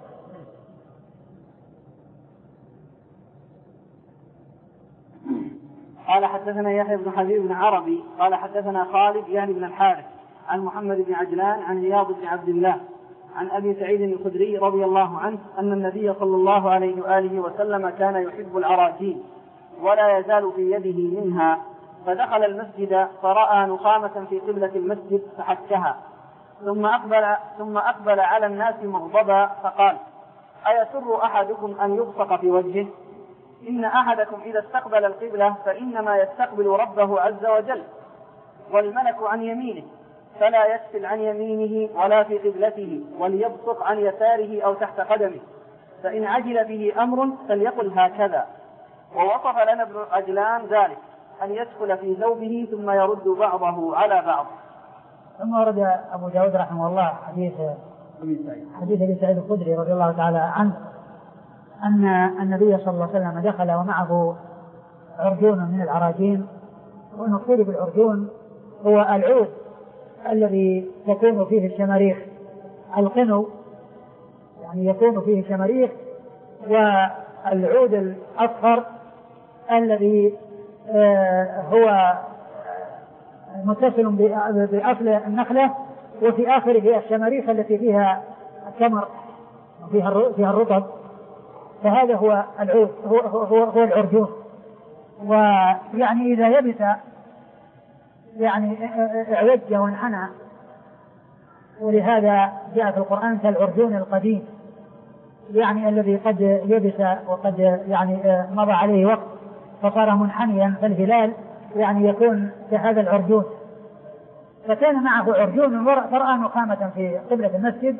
[SPEAKER 3] قال حدثنا يحيى بن حبيب بن عربي قال حدثنا خالد يعني بن الحارث عن محمد بن عجلان عن عياض بن عبد الله عن أبي سعيد الخدري رضي الله عنه أن النبي صلى الله عليه وآله وسلم كان يحب العراجين ولا يزال في يده منها، فدخل المسجد فرأى نخامة في قبلة المسجد فحكها، ثم أقبل, ثم أقبل على الناس مغضبا فقال: أيسر أحدكم أن يبصق في وجهه؟ إن أحدكم إذا استقبل القبلة فإنما يستقبل ربه عز وجل، والملك عن يمينه، فلا يسفل عن يمينه ولا في قبلته، وليبصق عن يساره أو تحت قدمه، فإن عجل به أمر فليقل هكذا. ووصف لنا ابن عجلان ذلك أن يدخل في ثوبه ثم يرد بعضه على بعض.
[SPEAKER 1] ثم ورد أبو داود رحمه الله حديث حديث أبي سعيد الخدري رضي الله تعالى عنه أن النبي صلى الله عليه وسلم دخل ومعه عرجون من العراجين، ونقول بالعرجون هو العود الذي يكون فيه الشماريخ، القنو يعني يكون فيه شماريخ، والعود الأصفر الذي هو متصل بأصل النخلة وفي آخره الشماريخ التي فيها التمر وفيها فيها الرطب، فهذا هو العود هو, هو, هو العرجون. ويعني إذا يبس يعني اعوج وانحنى، ولهذا جاء في القرآن كالعرجون القديم، يعني الذي قد يبس وقد يعني مضى عليه وقت فصار منحنيا، فالهلال يعني يكون كهذا العرجون. فكان معه عرجون فرأى نخامة في قبلة المسجد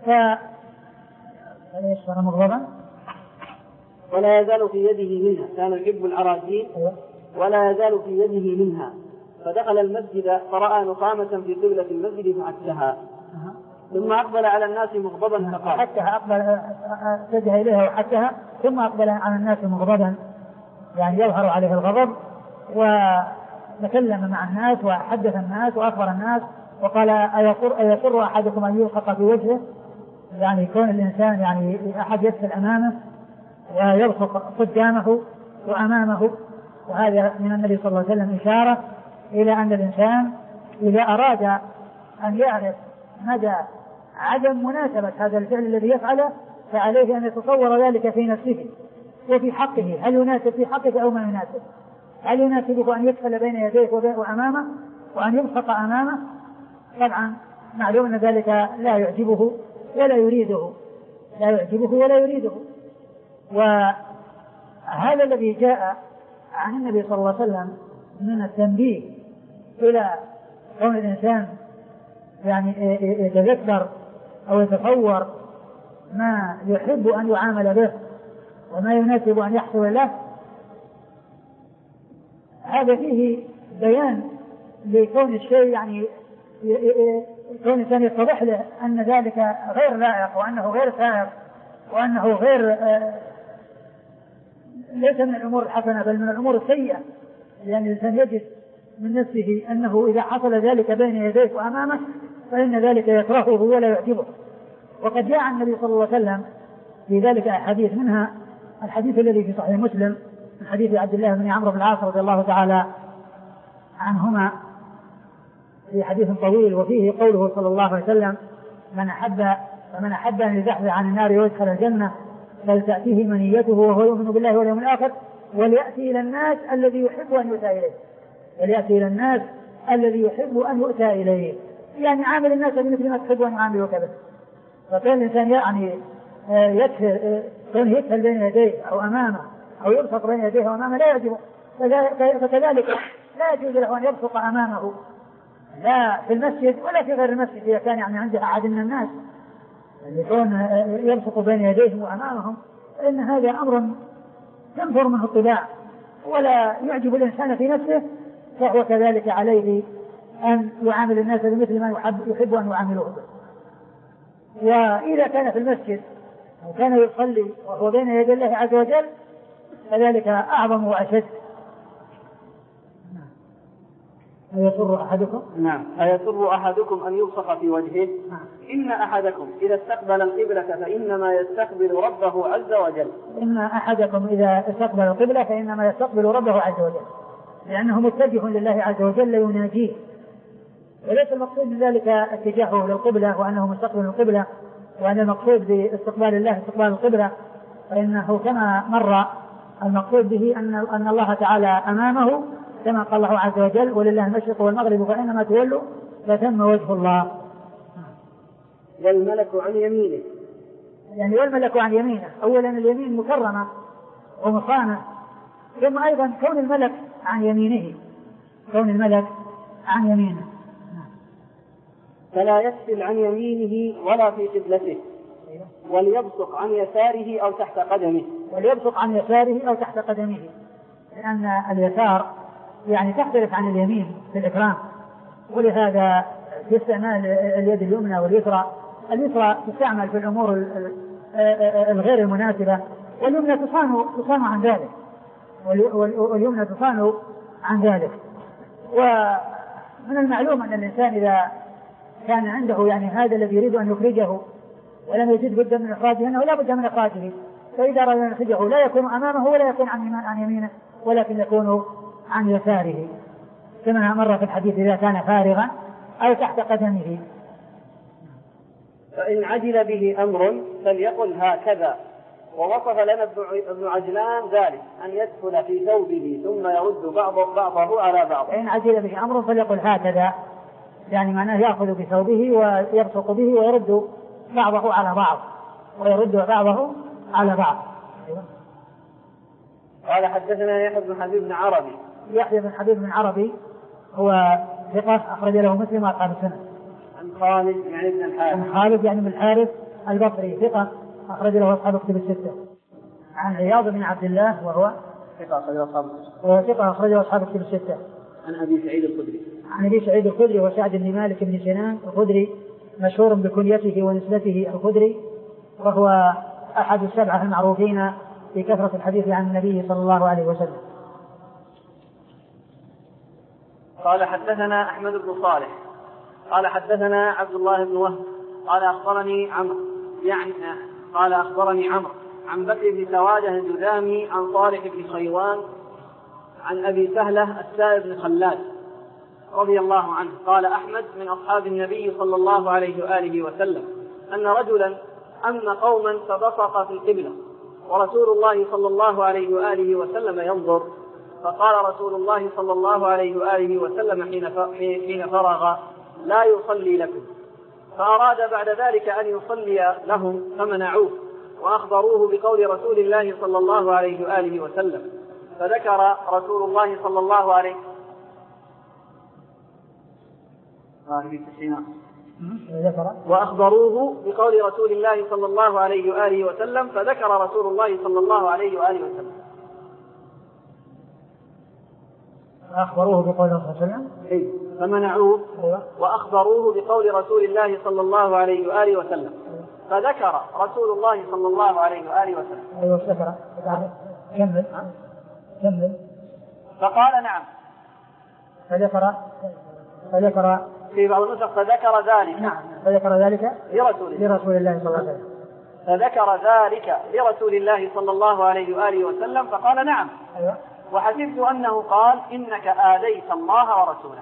[SPEAKER 1] فليش صار مغضبا
[SPEAKER 3] ولا يزال في يده منها، كان يحب العراجين ولا يزال في يده منها، فدخل المسجد فرأى نخامة في قبلة المسجد فحكها، ثم أقبل على الناس مغضبا فقال
[SPEAKER 1] حكها أقبل اتجه إليها وحكها، ثم أقبل على الناس مغضبا يعني يظهر عليه الغضب وتكلم مع الناس وحدث الناس وأخبر الناس وقال أيسر أحدكم أن يلصق في وجهه، يعني يكون الإنسان يعني أحد يدخل أمامه ويلصق قدامه وأمامه. وهذا من النبي صلى الله عليه وسلم إشارة إلى أن الإنسان إذا أراد أن يعرف مدى عدم مناسبة هذا الفعل الذي يفعله فعليه أن يتصور ذلك في نفسه وفي حقه، هل يناسب في حقه أو ما يناسب، هل يناسبه أن يدخل بين يديه وأمامه وأن يلصق أمامه. طبعا معلوم أن ذلك لا يعجبه ولا يريده، لا يعجبه ولا يريده. وهذا الذي جاء عن النبي صلى الله عليه وسلم من التنبيه إلى كون الإنسان يعني يتذكر أو يتصور ما يحب أن يعامل به وما يناسب أن يحصل له، هذا فيه بيان لكون الشيء يعني كون الإنسان يتضح له أن ذلك غير لائق وأنه غير سائق وأنه غير ليس من الأمور الحسنة بل من الأمور السيئة، لأن الإنسان يجد من نفسه أنه إذا حصل ذلك بين يديه وأمامه فإن ذلك يكرهه ولا يعجبه. وقد جاء عن النبي صلى الله عليه وسلم في ذلك أحاديث، منها الحديث الذي في صحيح مسلم من حديث عبد الله بن عمرو بن العاص رضي الله تعالى عنهما في حديث طويل وفيه قوله صلى الله عليه وسلم من أحب فمن أحب أن يزحزح عن النار ويدخل الجنة فلتأتيه منيته وهو يؤمن بالله واليوم الآخر وليأتي إلى الناس الذي يحب أن يؤتى إليه، وليأتي إلى الناس الذي يحب أن يؤتى إليه، يعني عامل الناس بمثل ما تحب أن يعاملوك به. فكان الإنسان يعني يدخل كان يدخل بين يديه أو أمامه أو يلصق بين يديه وأمامه لا يعجبه، فكذلك لا يجوز له أن يلصق أمامه لا في المسجد ولا في غير المسجد إذا كان يعني عنده أحد من الناس يكون يلصق بين يديهم وأمامهم، فإن هذا أمر ينفر منه الطباع ولا يعجب الإنسان في نفسه، فهو كذلك عليه أن يعامل الناس بمثل ما يحب, يحب أن يعاملوه به. وإذا كان في المسجد وكان يصلي وهو بين يدي الله عز وجل فذلك أعظم وأشد. أيسر أحدكم
[SPEAKER 3] نعم أيسر أحدكم أن يبصق في وجهه نعم. إن أحدكم إذا استقبل القبلة فإنما يستقبل ربه عز وجل
[SPEAKER 1] إن أحدكم إذا استقبل القبلة فإنما يستقبل ربه عز وجل، لأنه متجه لله عز وجل يناجيه، وليس المقصود من ذلك اتجاهه للقبلة وأنه مستقبل القبلة، وأن المقصود باستقبال الله استقبال القبلة، فإنه كما مر المقصود به أن أن الله تعالى أمامه كما قال الله عز وجل ولله المشرق والمغرب فإنما تولوا فثم وجه الله.
[SPEAKER 3] والملك عن يمينه،
[SPEAKER 1] يعني والملك عن يمينه، أولا اليمين مكرمة ومصانة، ثم أيضا كون الملك عن يمينه، كون الملك عن يمينه
[SPEAKER 3] فلا يسفل عن يمينه ولا في قبلته، وليبصق عن يساره أو تحت قدمه،
[SPEAKER 1] وليبصق عن يساره أو تحت قدمه، لأن اليسار يعني تختلف عن اليمين في الإكرام، ولهذا في استعمال اليد اليمنى واليسرى، اليسرى تستعمل في الأمور الغير المناسبة، واليمنى تصان تصان عن ذلك، واليمنى تصان عن ذلك. ومن المعلوم أن الإنسان إذا كان عنده يعني هذا الذي يريد أن يخرجه ولم يجد بد من إخراجه أنه لا بد من إخراجه، فإذا أراد أن يخرجه لا يكون أمامه ولا يكون عن يمينه ولكن يكون عن يساره، كما مر في الحديث إذا كان فارغا أو تحت قدمه.
[SPEAKER 3] فإن عجل به أمر فليقل هكذا. ووصف لنا ابن عجلان ذلك أن يدخل في ثوبه ثم يرد بعضه, بعضه على بعض.
[SPEAKER 1] فإن عجل به أمر فليقل هكذا، يعني معناه يأخذ بثوبه ويبصق به ويرد بعضه على بعض ويرد بعضه على بعض.
[SPEAKER 3] قال حدثنا يحيى بن حبيب بن عربي.
[SPEAKER 1] يحيى بن حبيب بن عربي هو ثقة أخرج له مسلم وأصحاب السنة.
[SPEAKER 3] عن خالد يعني بن الحارث.
[SPEAKER 1] عن خالد يعني بن الحارث البصري ثقة أخرج له أصحاب الكتب الستة. عن عياض بن عبد الله وهو
[SPEAKER 3] ثقة أخرج له أصحاب الكتب.
[SPEAKER 1] وهو ثقة أخرج له أصحاب الكتب الستة.
[SPEAKER 3] عن أبي سعيد الخدري.
[SPEAKER 1] عن أبي سعيد الخدري وسعد بن مالك بن سنان الخدري مشهور بكنيته ونسبته الخدري، وهو أحد السبعة المعروفين في كثرة الحديث عن النبي صلى الله عليه وسلم.
[SPEAKER 3] قال حدثنا أحمد بن صالح قال حدثنا عبد الله بن وهب قال أخبرني عمرو يعني قال أخبرني عمرو عن بكر بن سواده الجذامي عن صالح بن خيوان عن أبي سهلة السائب بن خلاد رضي الله عنه قال أحمد من أصحاب النبي صلى الله عليه وآله وسلم أن رجلا أم قوما فبصق في القبلة ورسول الله صلى الله عليه وآله وسلم ينظر، فقال رسول الله صلى الله عليه وآله وسلم حين فرغ لا يصلي لكم، فأراد بعد ذلك أن يصلي لهم فمنعوه وأخبروه بقول رسول الله صلى الله عليه وآله وسلم، فذكر رسول الله صلى الله عليه وأخبروه بقول رسول الله صلى الله عليه وآله وسلم فذكر رسول الله صلى الله عليه وآله وسلم
[SPEAKER 1] أخبروه بقول رسول الله صلى الله عليه وسلم
[SPEAKER 3] فمنعوه وأخبروه بقول رسول الله صلى الله عليه وآله وسلم فذكر رسول الله صلى الله عليه وآله وسلم
[SPEAKER 1] أيوة ذكر كمل كمل
[SPEAKER 3] فقال نعم
[SPEAKER 1] فذكر فذكر
[SPEAKER 3] في بعض النسخ فذكر ذلك
[SPEAKER 1] نعم فذكر ذلك
[SPEAKER 3] لرسول الله,
[SPEAKER 1] لرسول الله صلى الله عليه وسلم
[SPEAKER 3] فذكر ذلك لرسول الله صلى الله عليه وآله وسلم فقال نعم
[SPEAKER 1] أيوة.
[SPEAKER 3] وحسبت أنه قال إنك آذيت الله ورسوله.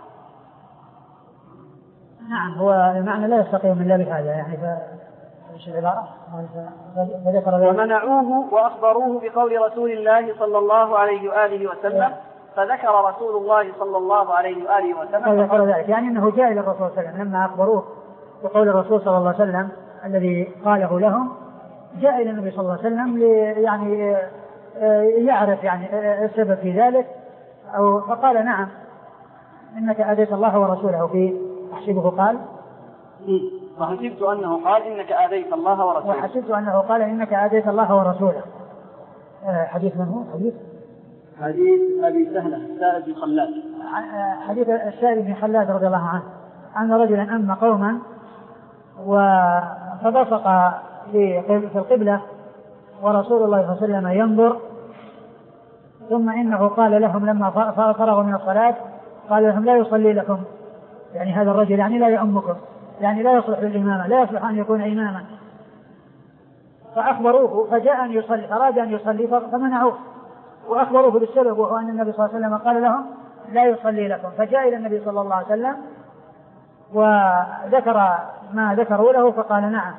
[SPEAKER 1] نعم هو المعنى لا يستقيم من ذلك هذا يعني فإيش العبارة فذكر
[SPEAKER 3] ومنعوه وأخبروه بقول رسول الله صلى الله عليه وآله وسلم فذكر رسول الله صلى الله عليه وآله وسلم
[SPEAKER 1] فذكر ذلك يعني أنه جاء إلى الرسول صلى الله عليه وسلم لما أخبروه بقول الرسول صلى الله عليه وسلم الذي قاله لهم جاء إلى النبي صلى الله عليه وسلم يعني يعرف يعني السبب في ذلك أو فقال نعم إنك آذيت الله ورسوله في أحسبه قال
[SPEAKER 3] وحسبت أنه قال إنك آذيت الله ورسوله
[SPEAKER 1] وحسبت أنه قال إنك آذيت الله ورسوله. حديث من هو؟ حديث
[SPEAKER 3] حديث أبي سهلة السائب بن خلاد
[SPEAKER 1] حديث السائب بن خلاد رضي الله عنه أن رجلا أم قوما فبصق في القبلة ورسول الله صلى الله عليه وسلم ينظر، ثم إنه قال لهم لما فرغوا من الصلاة قال لهم لا يصلي لكم يعني هذا الرجل يعني لا يؤمكم يعني لا يصلح للإمامة لا يصلح أن يكون إماما، فأخبروه فجاء أن يصلي أراد أن يصلي فمنعوه وأخبروه بالسبب وهو أن النبي صلى الله عليه وسلم قال لهم لا يصلي لكم، فجاء إلى النبي صلى الله عليه وسلم وذكر ما ذكروا له فقال نعم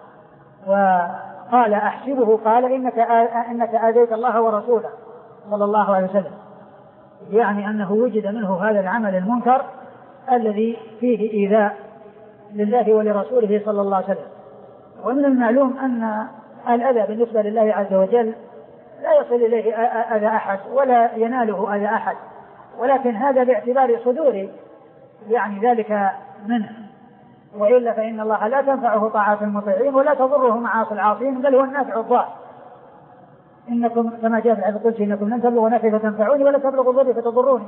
[SPEAKER 1] وقال أحسبه قال إنك إنك آذيت الله ورسوله صلى الله عليه وسلم، يعني أنه وجد منه هذا العمل المنكر الذي فيه إيذاء لله ولرسوله صلى الله عليه وسلم. ومن المعلوم أن الأذى بالنسبة لله عز وجل لا يصل إليه أذى أحد ولا يناله أذى أحد، ولكن هذا باعتبار صدور يعني ذلك منه، وإلا فإن الله لا تنفعه طاعات المطيعين ولا تضره معاصي العاصين بل هو النافع الضار. إنكم كما جاء في الحديث القدسي إنكم لن تبلغوا نفعي فتنفعوني ولا تبلغوا ضري فتضروني.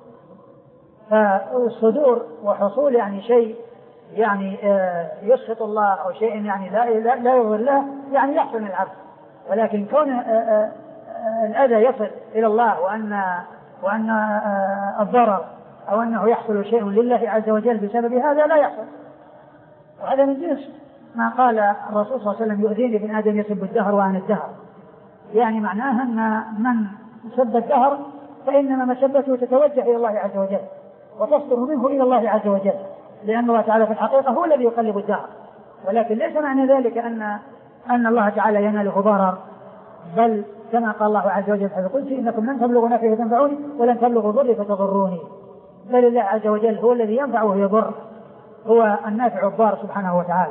[SPEAKER 1] فالصدور وحصول يعني شيء يعني يسخط الله أو شيء يعني لا لا يضر له يعني يحسن العبد، ولكن كون الأذى يصل إلى الله وأن وأن الضرر أو أنه يحصل شيء لله عز وجل بسبب هذا لا يحصل، وهذا من جنس ما قال الرسول صلى الله عليه وسلم يؤذيني ابن آدم يسب الدهر وأنا الدهر، يعني معناها أن من سب الدهر فإنما مسبته تتوجه إلى الله عز وجل وتصدر منه إلى الله عز وجل، لأن الله تعالى في الحقيقة هو الذي يقلب الدهر، ولكن ليس معنى ذلك أن أن الله تعالى يناله ضرر، بل كما قال الله عز وجل في القدس إنكم لن تبلغوا نفعي فتنفعوني ولن تبلغوا ضري فتضروني، بل الله عز وجل هو الذي ينفع ويضر، هو النافع الضار سبحانه وتعالى.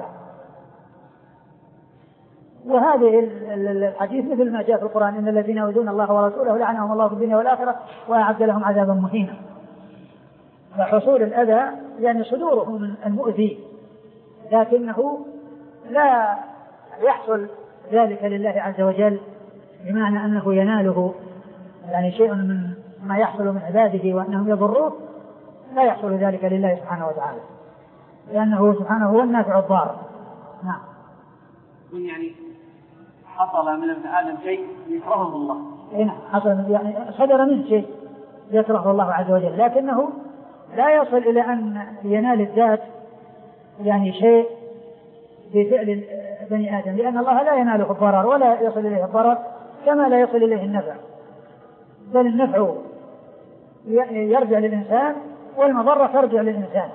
[SPEAKER 1] وهذه الحديث مثل ما جاء في القرآن إن الذين يؤذون الله ورسوله لعنهم الله في الدنيا والآخرة وأعد لهم عذابا مهينا. فحصول الأذى يعني صدوره من المؤذي، لكنه لا يحصل ذلك لله عز وجل بمعنى أنه يناله يعني شيء من ما يحصل من عباده وأنهم يضروه، لا يحصل ذلك لله سبحانه وتعالى لأنه سبحانه هو النافع الضار. نعم.
[SPEAKER 3] يعني حصل من ابن آدم شيء يكرهه الله.
[SPEAKER 1] نعم حصل يعني صدر منه شيء يكرهه الله عز وجل، لكنه لا يصل إلى أن ينال الذات يعني شيء بفعل بني آدم، لأن الله لا يناله الضرر ولا يصل إليه الضرر كما لا يصل إليه النفع، بل النفع يرجع للإنسان والمضرة ترجع للإنسان.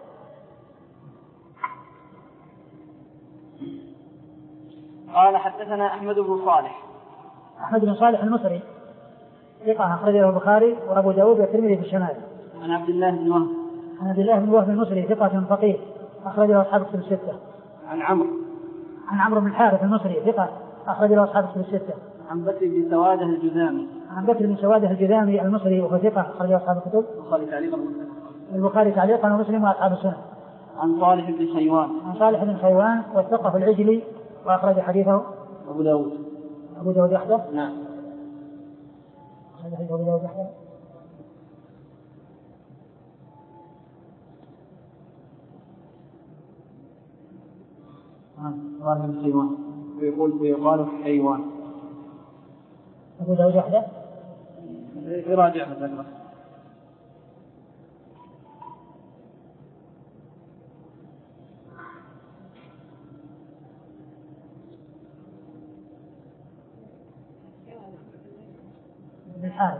[SPEAKER 3] قال حدثنا أحمد بن صالح.
[SPEAKER 1] أحمد بن صالح المصري ثقة أخرجه البخاري وأبو داود والترمذي في الشمال.
[SPEAKER 3] عن عبد الله بن وهب.
[SPEAKER 1] عن عبد الله بن وهب المصري ثقة فقيه أخرجه أصحاب الكتب الستة.
[SPEAKER 3] عن عمرو.
[SPEAKER 1] عن عمرو بن الحارث المصري ثقة أخرجه أصحاب الكتب الستة.
[SPEAKER 3] عن بكر بن سواده الجذامي.
[SPEAKER 1] عن بكر بن سواده الجذامي المصري وهو ثقة أخرجه أصحاب الكتب.
[SPEAKER 3] البخاري تعليقا ومسلم.
[SPEAKER 1] البخاري تعليقا ومسلم وأصحاب السنة.
[SPEAKER 3] عن صالح بن حيوان.
[SPEAKER 1] عن صالح بن حيوان والثقة العجلي وأخرج حديثه
[SPEAKER 3] أبو داود.
[SPEAKER 1] أبو داود وحده.
[SPEAKER 3] نعم.
[SPEAKER 1] هذا حديث أبو داود وحده.
[SPEAKER 3] صالح بن حيوان ويقول ويقال حيوان.
[SPEAKER 1] أبو داود وحده.
[SPEAKER 3] يراجع ذكره.
[SPEAKER 1] الحارث.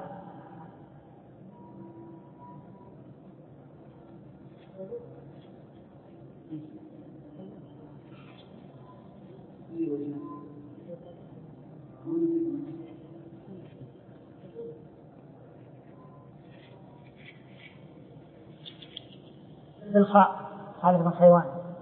[SPEAKER 1] بالخاء صالح بن حيوان.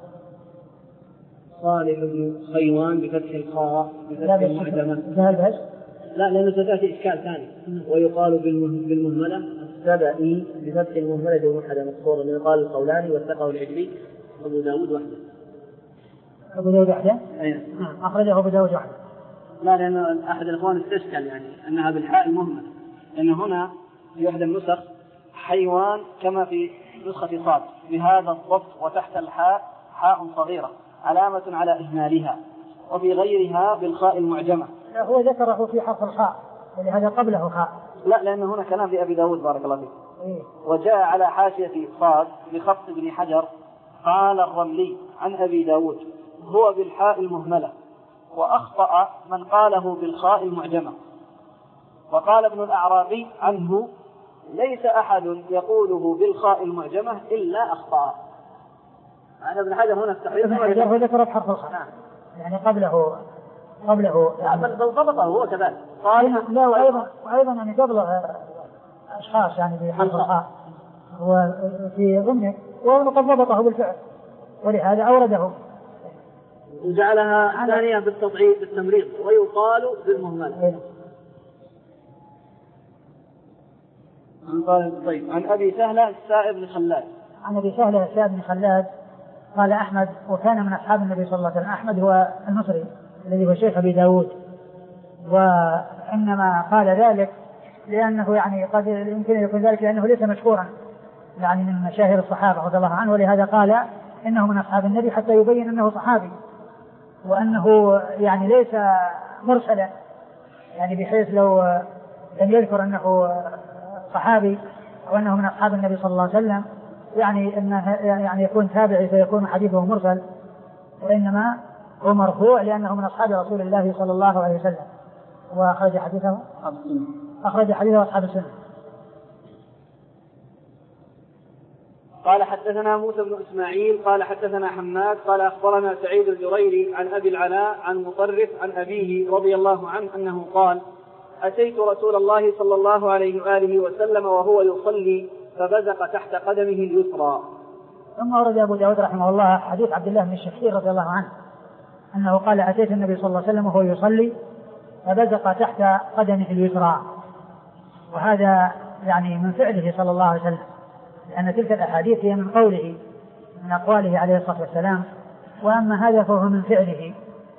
[SPEAKER 3] صالح بن حيوان بفتح الخاء بفتح المعجمة.
[SPEAKER 1] بس
[SPEAKER 3] لا لأنه ستأتي إشكال ثاني. ويقال بالمهملة السبعي بفتح المهملة والمحدة مقصورة من قال القولاني والثقة والعجلي. أبو داود وحده.
[SPEAKER 1] أبو داود وحده؟
[SPEAKER 3] أيوة.
[SPEAKER 1] أخرجه أبو داود وحده.
[SPEAKER 3] لا لأن أحد الإخوان استشكل يعني أنها بالحاء المهملة، لأن هنا في إحدى النسخ حيوان كما في نسخة صاد بهذا الضبط وتحت الحاء حاء صغيرة علامة على إهمالها، وفي غيرها بالخاء المعجمة.
[SPEAKER 1] لا هو ذكره في حرف الخاء ولهذا قبله خاء.
[SPEAKER 3] لا لأن هنا كلام في أبي داود بارك الله فيك.
[SPEAKER 1] إيه؟
[SPEAKER 3] وجاء على حاشية صاد بخط ابن حجر قال الرملي عن أبي داود هو بالحاء المهملة، وأخطأ من قاله بالخاء المعجمة. وقال ابن الأعرابي عنه ليس أحد يقوله بالخاء المعجمة إلا أخطأ. أنا ابن حجر هنا استحيل
[SPEAKER 1] هو ذكر بحرف الخاء.
[SPEAKER 3] نعم.
[SPEAKER 1] يعني قبله قبله
[SPEAKER 3] بل ضبطه هو كذلك.
[SPEAKER 1] لا وأيضا وأيضا يعني قبله أشخاص يعني بحرف الخاء وفي ضمنه وهو قد ضبطه بالفعل ولهذا أورده
[SPEAKER 3] وجعلها ثانية بالتضعيف بالتمريض ويقال بالمهمل. طيب عن أبي سهلة السائب بن خلاد.
[SPEAKER 1] عن أبي سهلة السائب بن خلاد قال أحمد وكان من أصحاب النبي صلى الله عليه وسلم. أحمد هو المصري الذي هو شيخ أبي داود، وإنما قال ذلك لأنه يعني قد يمكن يكون ذلك لأنه ليس مشهورا يعني من مشاهير الصحابة رضي الله عنه، ولهذا قال إنه من أصحاب النبي حتى يبين أنه صحابي وأنه يعني ليس مرسلا، يعني بحيث لو لم يذكر أنه صحابي أو أنه من أصحاب النبي صلى الله عليه وسلم يعني أنه يعني يكون تابعي فيكون حديثه مرسل، وإنما هو مرفوع لأنه من أصحاب رسول الله صلى الله عليه وسلم وأخرج حديثه أخرج حديثه أصحاب السنة.
[SPEAKER 3] قال حدثنا موسى بن إسماعيل قال حدثنا حماد قال أخبرنا سعيد الجريري عن أبي العلاء عن مطرف عن أبيه رضي الله عنه أنه قال أتيت رسول الله صلى الله عليه وآله وسلم وهو يصلي فبزق تحت قدمه اليسرى.
[SPEAKER 1] ثم ورد أبو داود رحمه الله حديث عبد الله بن الشخير رضي الله عنه أنه قال أتيت النبي صلى الله عليه وسلم وهو يصلي فبزق تحت قدمه اليسرى، وهذا يعني من فعله صلى الله عليه وسلم، لأن تلك الأحاديث هي من قوله من أقواله عليه الصلاة والسلام، وأما هذا فهو من فعله.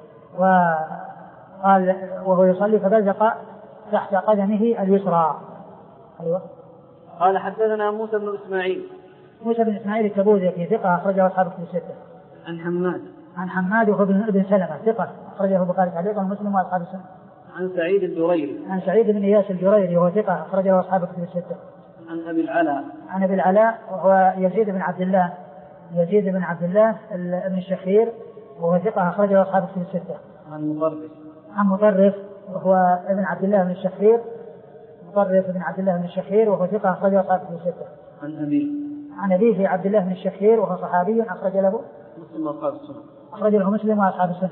[SPEAKER 1] وقال وهو يصلي فبزق تحت قدمه اليسرى. أيوة.
[SPEAKER 3] قال حدثنا موسى بن إسماعيل
[SPEAKER 1] موسى بن إسماعيل التبوذكي ثقة أخرجه أصحاب الكتب الستة.
[SPEAKER 3] عن حماد
[SPEAKER 1] عن حماد وهو ابن سلمة ثقة أخرجه البخاري تعليقا ومسلم وأصحاب السنة.
[SPEAKER 3] عن سعيد الجريري
[SPEAKER 1] عن سعيد بن إياس الجريري وهو ثقة أخرجه أصحاب الكتب الستة.
[SPEAKER 3] عن أبي العلاء
[SPEAKER 1] عن أبي العلاء وهو يزيد بن عبد الله يزيد بن عبد الله بن الشخير وهو ثقة أخرجه أصحاب الكتب الستة.
[SPEAKER 3] عن مطرف
[SPEAKER 1] عن مطرف وهو ابن عبد الله بن الشخير مطرف بن عبد الله بن الشخير وهو ثقة أخرجه أصحاب الكتب الستة.
[SPEAKER 3] عن أبيه
[SPEAKER 1] عن أبيه عبد الله بن الشخير وهو صحابي أخرج له
[SPEAKER 3] مسلم وأصحاب السنة
[SPEAKER 1] أخرج له مسلم وأصحاب السنة.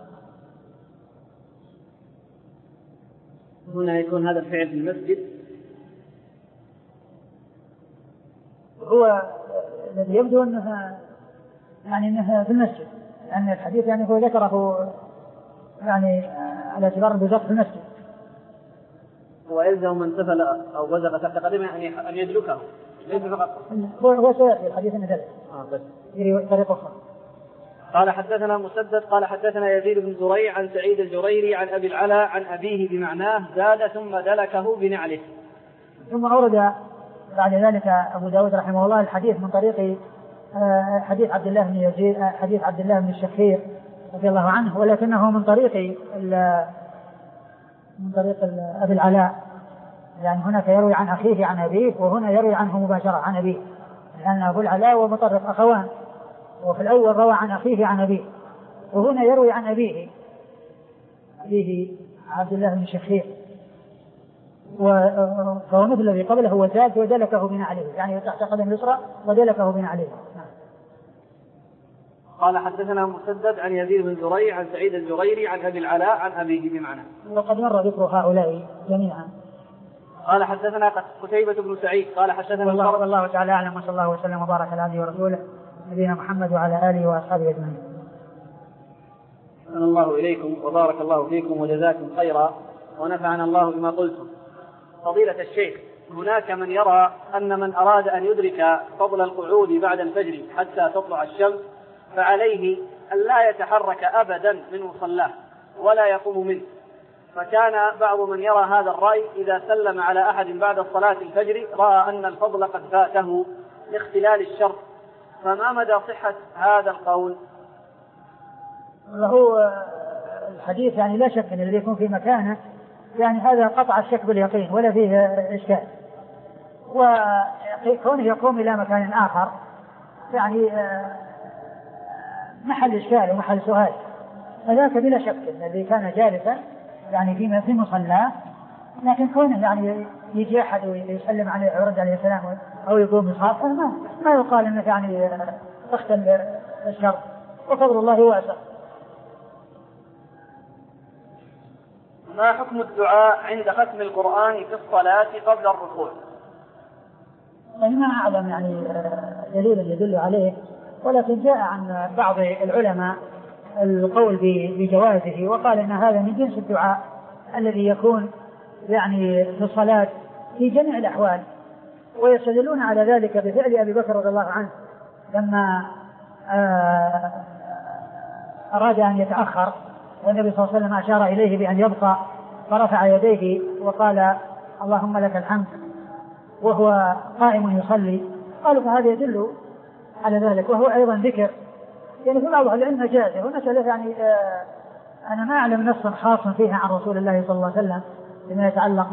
[SPEAKER 3] هنا يكون هذا الفعل في المسجد
[SPEAKER 1] هو الذي يبدو أنها يعني أنها في المسجد لأن يعني الحديث يعني هو ذكره يعني على اعتبار البزاق في المسجد.
[SPEAKER 3] ويلزم من سفل أو بزق تحت قدمه أن يدركه ليس فقط
[SPEAKER 1] هو هو سيأتي الحديث أنه ذلك
[SPEAKER 3] آه بس
[SPEAKER 1] في طريق أخرى.
[SPEAKER 3] قال حدثنا مسدد قال حدثنا يزيد بن زريع عن سعيد الجريري عن أبي العلاء عن أبيه بمعناه زاد ثم دلكه بنعله.
[SPEAKER 1] ثم أورد بعد ذلك أبو داود رحمه الله الحديث من طريق حديث عبد الله بن يزيد حديث عبد الله بن الشخير رضي الله عنه ولكنه من طريق من طريق أبي العلاء يعني هناك يروي عن أخيه عن أبيه وهنا يروي عنه مباشرة عن أبيه لأن أبو العلاء ومطرف أخوان وفي الأول روى عن أخيه عن أبيه وهنا يروي عن أبيه أبيه عبد الله بن الشخير فهو مثل الذي قبله وزاد ودلكه بنعله يعني تحت قدم اليسرى ودلكه بنعله.
[SPEAKER 3] قال حدثنا مسدد عن يزيد بن زريع عن سعيد الجريري عن أبي العلاء عن أبيه بمعنى
[SPEAKER 1] وقد مر ذكر هؤلاء جميعا.
[SPEAKER 3] قال حدثنا قتيبة بن سعيد قال حدثنا
[SPEAKER 1] والله, والله تعالى أعلم وصلى الله وسلم وبارك على عبده ورسوله نبينا محمد وعلى آله وأصحابه أجمعين.
[SPEAKER 3] أحسن الله إليكم وبارك الله فيكم وجزاكم خيرا ونفعنا الله بما قلتم. فضيلة الشيخ هناك من يرى أن من أراد أن يدرك فضل القعود بعد الفجر حتى تطلع الشمس فعليه أن لا يتحرك أبدا من مصلاه ولا يقوم منه فكان بعض من يرى هذا الرأي إذا سلم على أحد بعد صلاة الفجر رأى أن الفضل قد فاته لاختلال الشرط فما مدى صحة هذا القول؟
[SPEAKER 1] هو الحديث يعني لا شك أن الذي يكون في مكانه يعني هذا قطع الشك باليقين ولا فيه إشكال وكونه يقوم إلى مكان آخر يعني محل إشكال ومحل سؤال فذاك بلا شك الذي كان جالسا يعني في في مصلاه لكن كونه يعني يجي أحد ويسلم عليه ويرد عليه السلام أو يقوم بصافه ما ما يقال إنه يعني اختل الشر وفضل الله واسع.
[SPEAKER 3] ما حكم الدعاء عند ختم القرآن في الصلاة قبل الركوع؟
[SPEAKER 1] يعني ما أعلم يعني دليل يدل عليه ولكن جاء عن بعض العلماء القول بجوازه وقال إن هذا من جنس الدعاء الذي يكون يعني في الصلاة في جميع الأحوال ويستدلون على ذلك بفعل أبي بكر رضي الله عنه لما أراد أن يتأخر والنبي صلى الله عليه وسلم أشار إليه بأن يبقى فرفع يديه وقال اللهم لك الحمد وهو قائم يصلي قالوا فهذا يدل على ذلك وهو أيضا ذكر يعني في بعض العلم جازه ونسأل يعني آه أنا ما أعلم نصا خاصا فيها عن رسول الله صلى الله عليه وسلم فيما يتعلق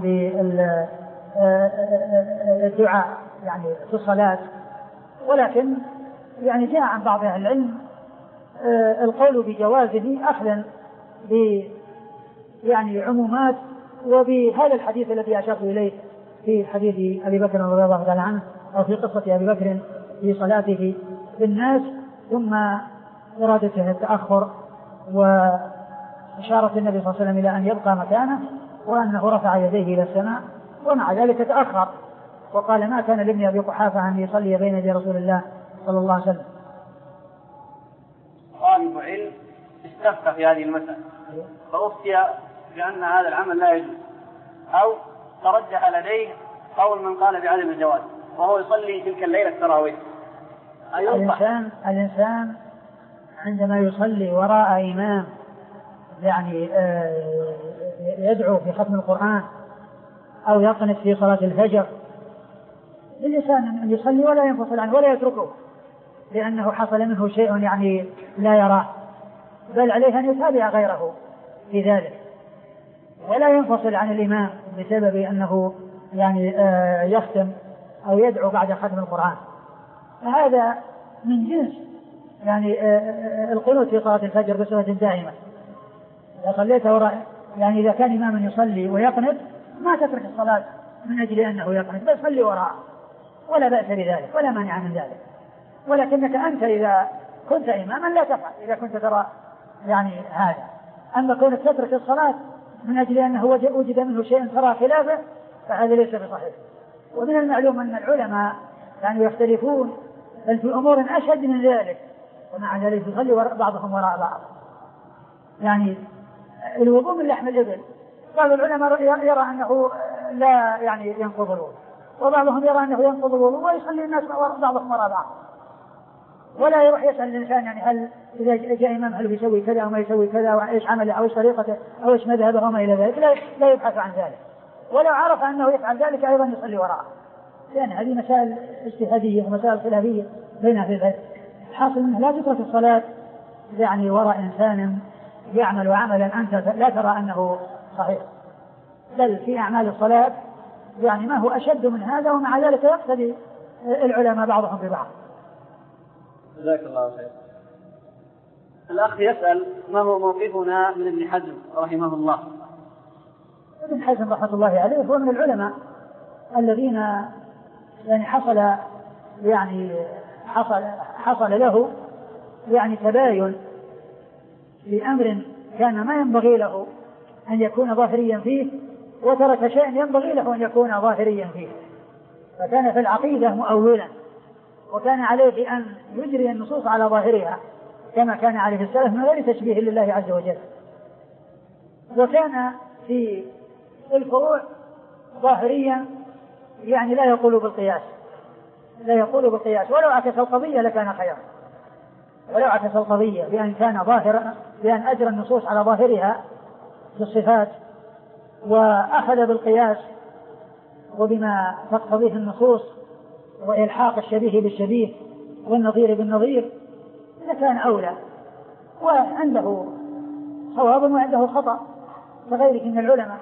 [SPEAKER 1] بالدعاء يعني في الصلاة ولكن يعني جاء عن بعض أهل العلم آه القول بجوازه أخذا ب يعني عمومات وبهذا الحديث الذي أشرت إليه في حديث أبي بكر رضي الله تعالى عنه أو في قصة أبي بكر في صلاته بالناس ثم إرادته التأخر وإشارة النبي صلى الله عليه وسلم إلى أن يبقى مكانه وأنه رفع يديه إلى السماء ومع ذلك تأخر وقال ما كان لابن أبي قحافة أن يصلي بين يدي رسول الله صلى الله عليه وسلم.
[SPEAKER 3] طالب علم استفتى في هذه المسألة فأفتي بأن هذا العمل لا يجوز أو ترجح لديه قول من قال بعدم الجواز وهو يصلي تلك الليلة التراويح.
[SPEAKER 1] الإنسان, الإنسان عندما يصلي وراء إمام يعني يدعو في ختم القرآن أو يقنت في صلاة الفجر للإنسان أن يصلي ولا ينفصل عنه ولا يتركه لأنه حصل منه شيء يعني لا يراه بل عليه أن يتابع غيره في ذلك ولا ينفصل عن الإمام بسبب أنه يعني يختم أو يدعو بعد ختم القرآن، فهذا من جنس يعني القنوت في صلاة الفجر بصفة دائمة. إذا صليت وراء يعني إذا كان إماما يصلي ويقنط ما تترك الصلاة من أجل أنه يقنط، بل صلي وراءه ولا بأس بذلك ولا مانع من ذلك. ولكنك أنت إذا كنت إماما لا تفعل إذا كنت ترى يعني هذا. أما كونك تترك الصلاة من أجل أنه وجد منه شيء ترى خلافه فهذا ليس بصحيح. ومن المعلوم أن العلماء كانوا يختلفون بل في أمور أشد من ذلك، ومع ذلك يصلي بعضهم وراء بعض. يعني الوضوء من لحم الإبل بعض العلماء يرى أنه لا يعني ينقض الوضوء، وبعضهم يرى أنه ينقض الوضوء ويصلي الناس بعضهم وراء بعض، ولا يروح يسأل الإنسان يعني هل إذا جاء إمام هل يسوي كذا أو ما يسوي كذا وإيش عمله أو إيش طريقته أو إيش مذهبه وما إلى ذلك، لا, لا يبحث عن ذلك. ولو عرف أنه يفعل ذلك أيضا يصلي وراءه، لأن هذه مسائل اجتهادية ومسائل خلافية بينها في ذلك. الحاصل أنه لا تترك الصلاة يعني وراء إنسان يعمل عملا أنت لا ترى أنه صحيح، بل في أعمال الصلاة يعني ما هو أشد من هذا، ومع ذلك يقتدي العلماء بعضهم ببعض.
[SPEAKER 3] جزاك الله خير. الأخ يسأل ما هو موقفنا من ابن حزم رحمه الله؟
[SPEAKER 1] ابن حزم رحمة الله عليه هو من العلماء الذين يعني حصل يعني حصل حصل له يعني تباين لأمر كان ما ينبغي له أن يكون ظاهريا فيه، وترك شيء ينبغي له أن يكون ظاهريا فيه، فكان في العقيدة مؤولا، وكان عليه أن يجري النصوص على ظاهرها كما كان عليه السلف من غير تشبيه لله عز وجل. وكان في الفروع ظاهريا يعني لا يقول بالقياس لا يقول بالقياس ولو عكس القضية لكان خيرا، ولو عكس القضية بأن كان ظاهرا بأن أجرى النصوص على ظاهرها في الصفات وأخذ بالقياس وبما تقتضيه النصوص وإلحاق الشبيه بالشبيه والنظير بالنظير لكان أولى، وعنده صواب وعنده خطأ كغيره من العلماء.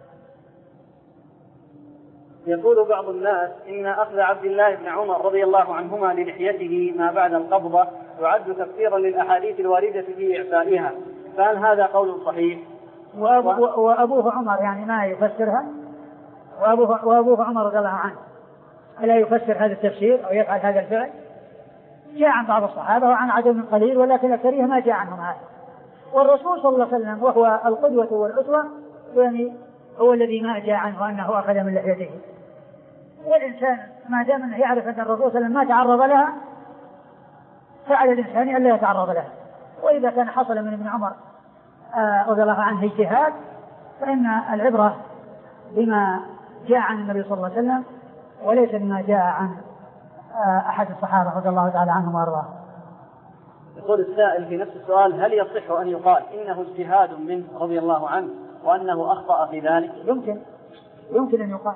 [SPEAKER 3] يقول بعض الناس إن أخذ عبد الله بن عمر رضي الله عنهما للحيته ما بعد القبضة يعد تفسيرا للأحاديث الواردة في إعفائها، فهل هذا قول صحيح؟
[SPEAKER 1] وأبوه, وأبوه عمر يعني ما يفسرها، وأبوه, وأبوه عمر رضي الله عنه ألا يفسر هذا التفسير أو يفعل هذا الفعل؟ جاء عن بعض الصحابة وعن عدد من قليل، ولكن أكثرهم ما جاء عنهم هذا. والرسول صلى الله عليه وسلم وهو القدوة والأسوة يعني هو الذي ما جاء عنه أنه أخذ من لحيته. والإنسان ما دام أنه يعرف أن الرسول صلى الله عليه وسلم ما تعرض لها فعلى الإنسان أن لا يتعرض لها. وإذا كان حصل من ابن عمر رضي الله عنه اجتهاد فإن العبرة بما جاء عن النبي صلى الله عليه وسلم وليس بما جاء عن أحد الصحابة رضي الله تعالى عنهم وأرضاه.
[SPEAKER 3] يقول السائل في نفس السؤال هل يصح أن يقال إنه اجتهاد منه رضي الله عنه وأنه أخطأ في ذلك؟
[SPEAKER 1] يمكن يمكن أن يقال.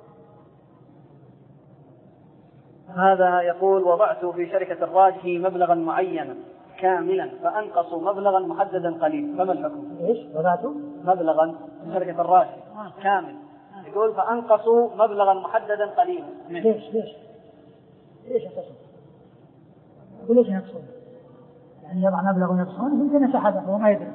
[SPEAKER 3] هذا يقول وضعت في شركة الراجحي مبلغا معينا كاملا فأنقصوا مبلغا محددا قليلا، فما الحكم؟
[SPEAKER 1] إيش وضعت مبلغا
[SPEAKER 3] في شركة الراجحي آه. كامل، يقول فأنقصوا مبلغا محددا قليلا.
[SPEAKER 1] ليش ليش ليش ينقصون؟ ليش ينقصون؟ يعني يضع مبلغ وينقصون يمكن سحبه وما يدري.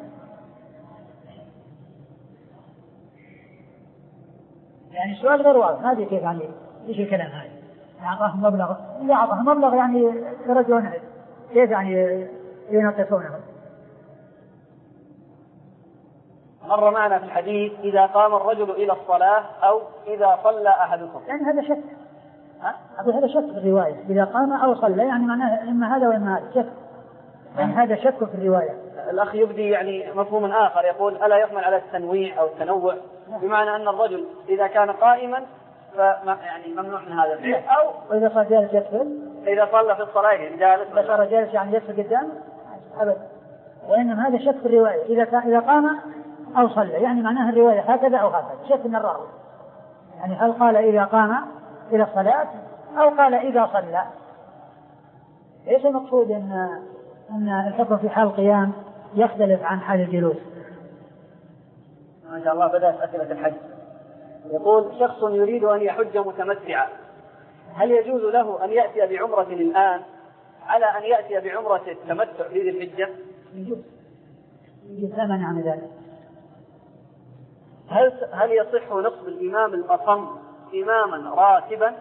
[SPEAKER 1] يعني السؤال غير واضح، هذه كيف يعني ايش الكلام هذا؟ أعطاهم مبلغ إذا أعطاهم مبلغ يعني يرجعونه كيف يعني ينقصونه؟
[SPEAKER 3] مر معنا في الحديث إذا قام الرجل إلى الصلاة أو إذا صلى أحدكم،
[SPEAKER 1] يعني هذا شك ها؟ هذا شك في الرواية إذا قام أو صلى يعني معناه إما هذا وإما هذا شك، يعني هذا شك في الرواية.
[SPEAKER 3] الأخ يبدي يعني مفهوم آخر يقول ألا يحمل على التنويع أو التنوع بمعنى أن الرجل إذا كان قائما فما يعني ممنوع من هذا الفعل، أو
[SPEAKER 1] وإذا صار جالس يدخل
[SPEAKER 3] إذا صلى في الصلاة جالس
[SPEAKER 1] إذا صار جالس يعني يدخل قدام أبدا، وإنما هذا شك في الرواية إذا إذا قام أو صلى يعني معناها الرواية هكذا أو هكذا، شك من الراوي يعني هل قال إذا قام إلى الصلاة أو قال إذا صلى. ليس المقصود أن أن الحكم في حال القيام يختلف عن حال الجلوس.
[SPEAKER 3] ما شاء الله بدأت أسئلة الحج. يقول شخص يريد أن يحج متمتعا هل يجوز له أن يأتي بعمرة الآن على أن يأتي بعمرة التمتع في ذي الحجة؟
[SPEAKER 1] يجوز يجوز لا مانع من ذلك.
[SPEAKER 3] هل هل يصح نصب الإمام الأصم إماما راتبا؟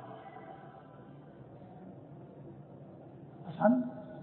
[SPEAKER 1] أصم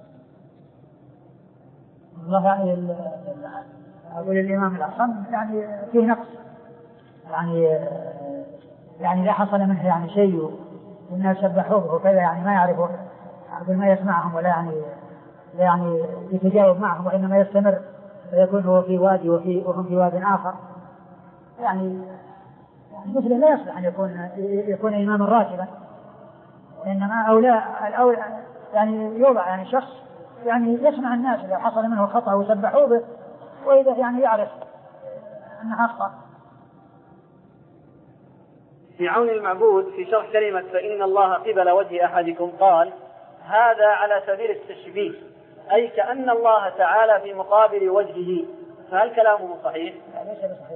[SPEAKER 1] والله يعني أقول الإمام الأصم يعني فيه نقص، يعني يعني لا حصل منه يعني شيء والناس سبحوه وكذا، يعني ما يعرفوا أقول ما يسمعهم ولا يعني لا يعني يتجاوب معهم، وإنما يستمر فيكون هو في وادي وفي وهم في واد آخر، يعني مثل لا يصلح أن يكون يكون إماما راتبا، إنما أولى الأولى يعني يوضع يعني شخص يعني يسمع الناس إذا حصل منه خطأ وسبحوه به، وإذا يعني يعرف أنه أخطأ.
[SPEAKER 3] في عون المعبود في شرح كلمة فإن الله قبل وجه أحدكم قال هذا على سبيل التشبيه، أي كأن الله تعالى في مقابل وجهه، فهل كلامه صحيح؟
[SPEAKER 1] لا ليس بصحيح.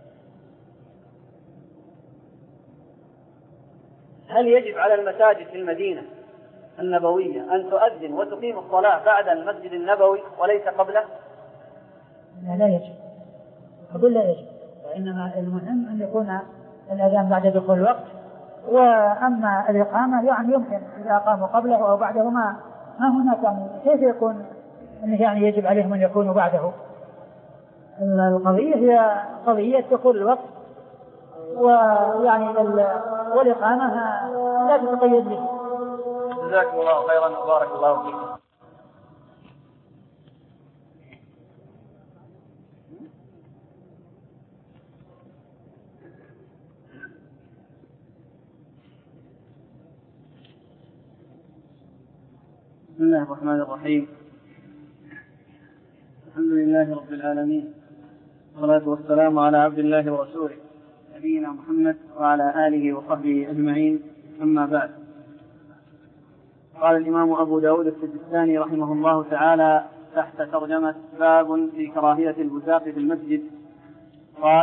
[SPEAKER 3] هل يجب على المساجد في المدينة النبوية أن تؤذن وتقيم الصلاة بعد المسجد النبوي وليس قبله؟
[SPEAKER 1] لا, لا يجب، أقول لا يجب، وإنما المهم أن يكون الأذان بعد دخول الوقت، وأما الإقامة يعني يمكن إذا أقاموا قبله أو بعده ما ما هناك يعني كيف يكون أنه يعني يجب عليهم أن يكونوا بعده. القضية هي قضية دخول الوقت، ويعني والإقامة لا تتقيد به.
[SPEAKER 3] جزاكم الله خيرا وبارك الله فيكم. بسم الله الرحمن الرحيم. الحمد لله رب العالمين، والصلاة والسلام على عبد الله ورسوله نبينا محمد وعلى آله وصحبه أجمعين، أما بعد. قال الإمام أبو داود السجستاني رحمه الله تعالى تحت ترجمة باب في كراهية البزاق في المسجد قال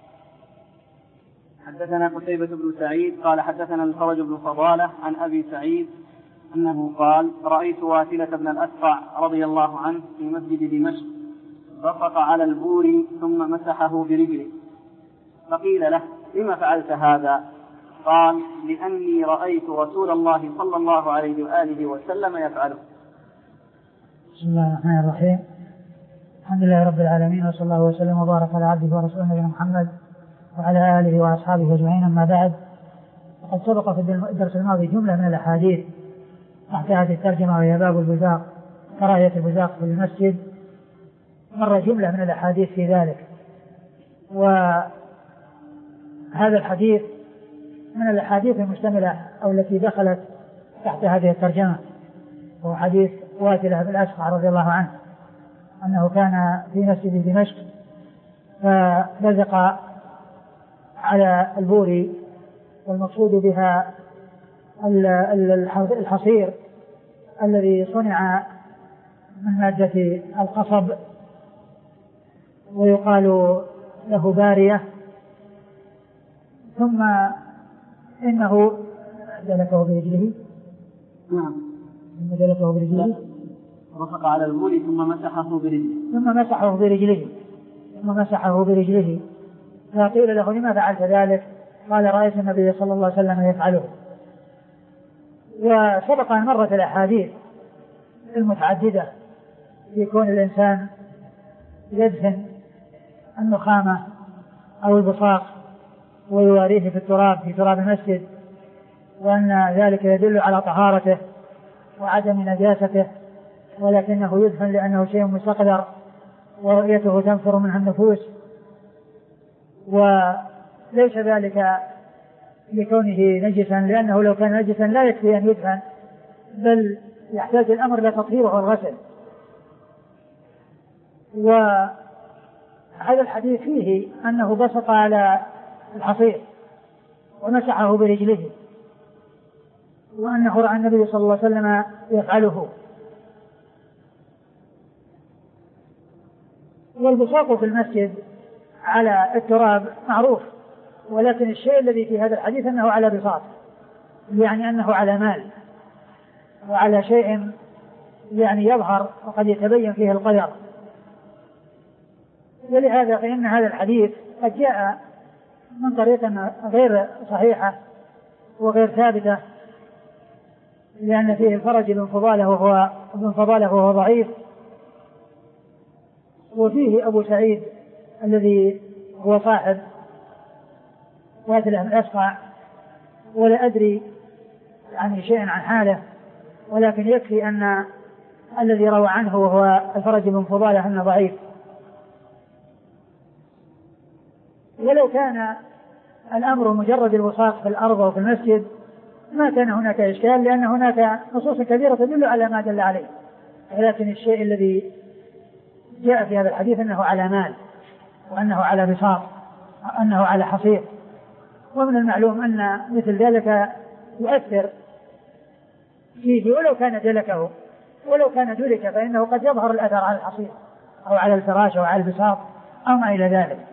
[SPEAKER 3] حدثنا قتيبة بن سعيد قال حدثنا الفرج بن فضالة عن أبي سعيد أنه قال رأيت واثلة بن الأسقع رضي الله عنه في مسجد دمشق بصق على البور ثم مسحه برجله، فقيل له لما فعلت هذا؟ قال لأني رأيت رسول الله صلى الله عليه وآله وسلم يفعله.
[SPEAKER 1] بسم الله الرحمن الرحيم. الحمد لله رب العالمين، وصلى الله وسلم وبارك على عبده ورسوله نبينا محمد وعلى آله وأصحابه أجمعين، أما بعد. وقد سبق في الدرس الماضي جملة من الأحاديث تحت هذه الترجمة وهي باب البزاق، كراهية البزاق في المسجد، مر جملة من الأحاديث في ذلك. وهذا الحديث من الأحاديث المشتملة أو التي دخلت تحت هذه الترجمة، وهو حديث واثلة بن الأسقع رضي الله عنه أنه كان في مسجد دمشق فبزق على البور، والمقصود بها الحصير الذي صنع من مادة القصب، ويقال له بارية، ثم إنه دلكه برجله.
[SPEAKER 3] نعم.
[SPEAKER 1] ثم دلكه برجله.
[SPEAKER 3] رفق على البول ثم مسحه برجله.
[SPEAKER 1] ثم مسحه برجله. ثم مسحه برجله. فقيل له لما فعلت ذلك؟ قال رأيت النبي صلى الله عليه وسلم يفعله. وسبق أن مرت الأحاديث المتعددة في كون الإنسان يدفن النخامة أو البصاق ويواريه في التراب في تراب المسجد، وأن ذلك يدل على طهارته وعدم نجاسته، ولكنه يدفن لأنه شيء مستقدر ورؤيته تنفر منها النفوس، وليس ذلك لكونه نجسا، لأنه لو كان نجسا لا يكفي أن يدفن، بل يحتاج الأمر لتطهيره والغسل. وهذا الحديث فيه أنه بصق على الحصير ومسحه برجله، وأنه رأى النبي صلى الله عليه وسلم يفعله. والبصاق في المسجد على التراب معروف، ولكن الشيء الذي في هذا الحديث أنه على بساط، يعني أنه على مال وعلى شيء يعني يظهر وقد يتبين فيه القدر. ولهذا فإن هذا الحديث قد جاء من طريقة غير صحيحة وغير ثابتة، لأن فيه الفرج بن فضالة وهو ابن فضالة وهو ضعيف، وفيه أبو سعيد الذي هو صاحب وادله الأسقع، ولا أدري يعني شيئا عن حاله، ولكن يكفي أن الذي روى عنه وهو الفرج بن فضالة أنه ضعيف. ولو كان الأمر مجرد الوساق في الأرض وفي المسجد ما كان هناك إشكال، لأن هناك نصوص كثيرة تدل على ما دل عليه، ولكن الشيء الذي جاء في هذا الحديث أنه على مال وأنه على بساط أنه على حصير، ومن المعلوم أن مثل ذلك يؤثر فيه ولو كان دلكه، ولو كان دلك فإنه قد يظهر الأثر على الحصير أو على الفراش أو على البساط أو ما إلى ذلك.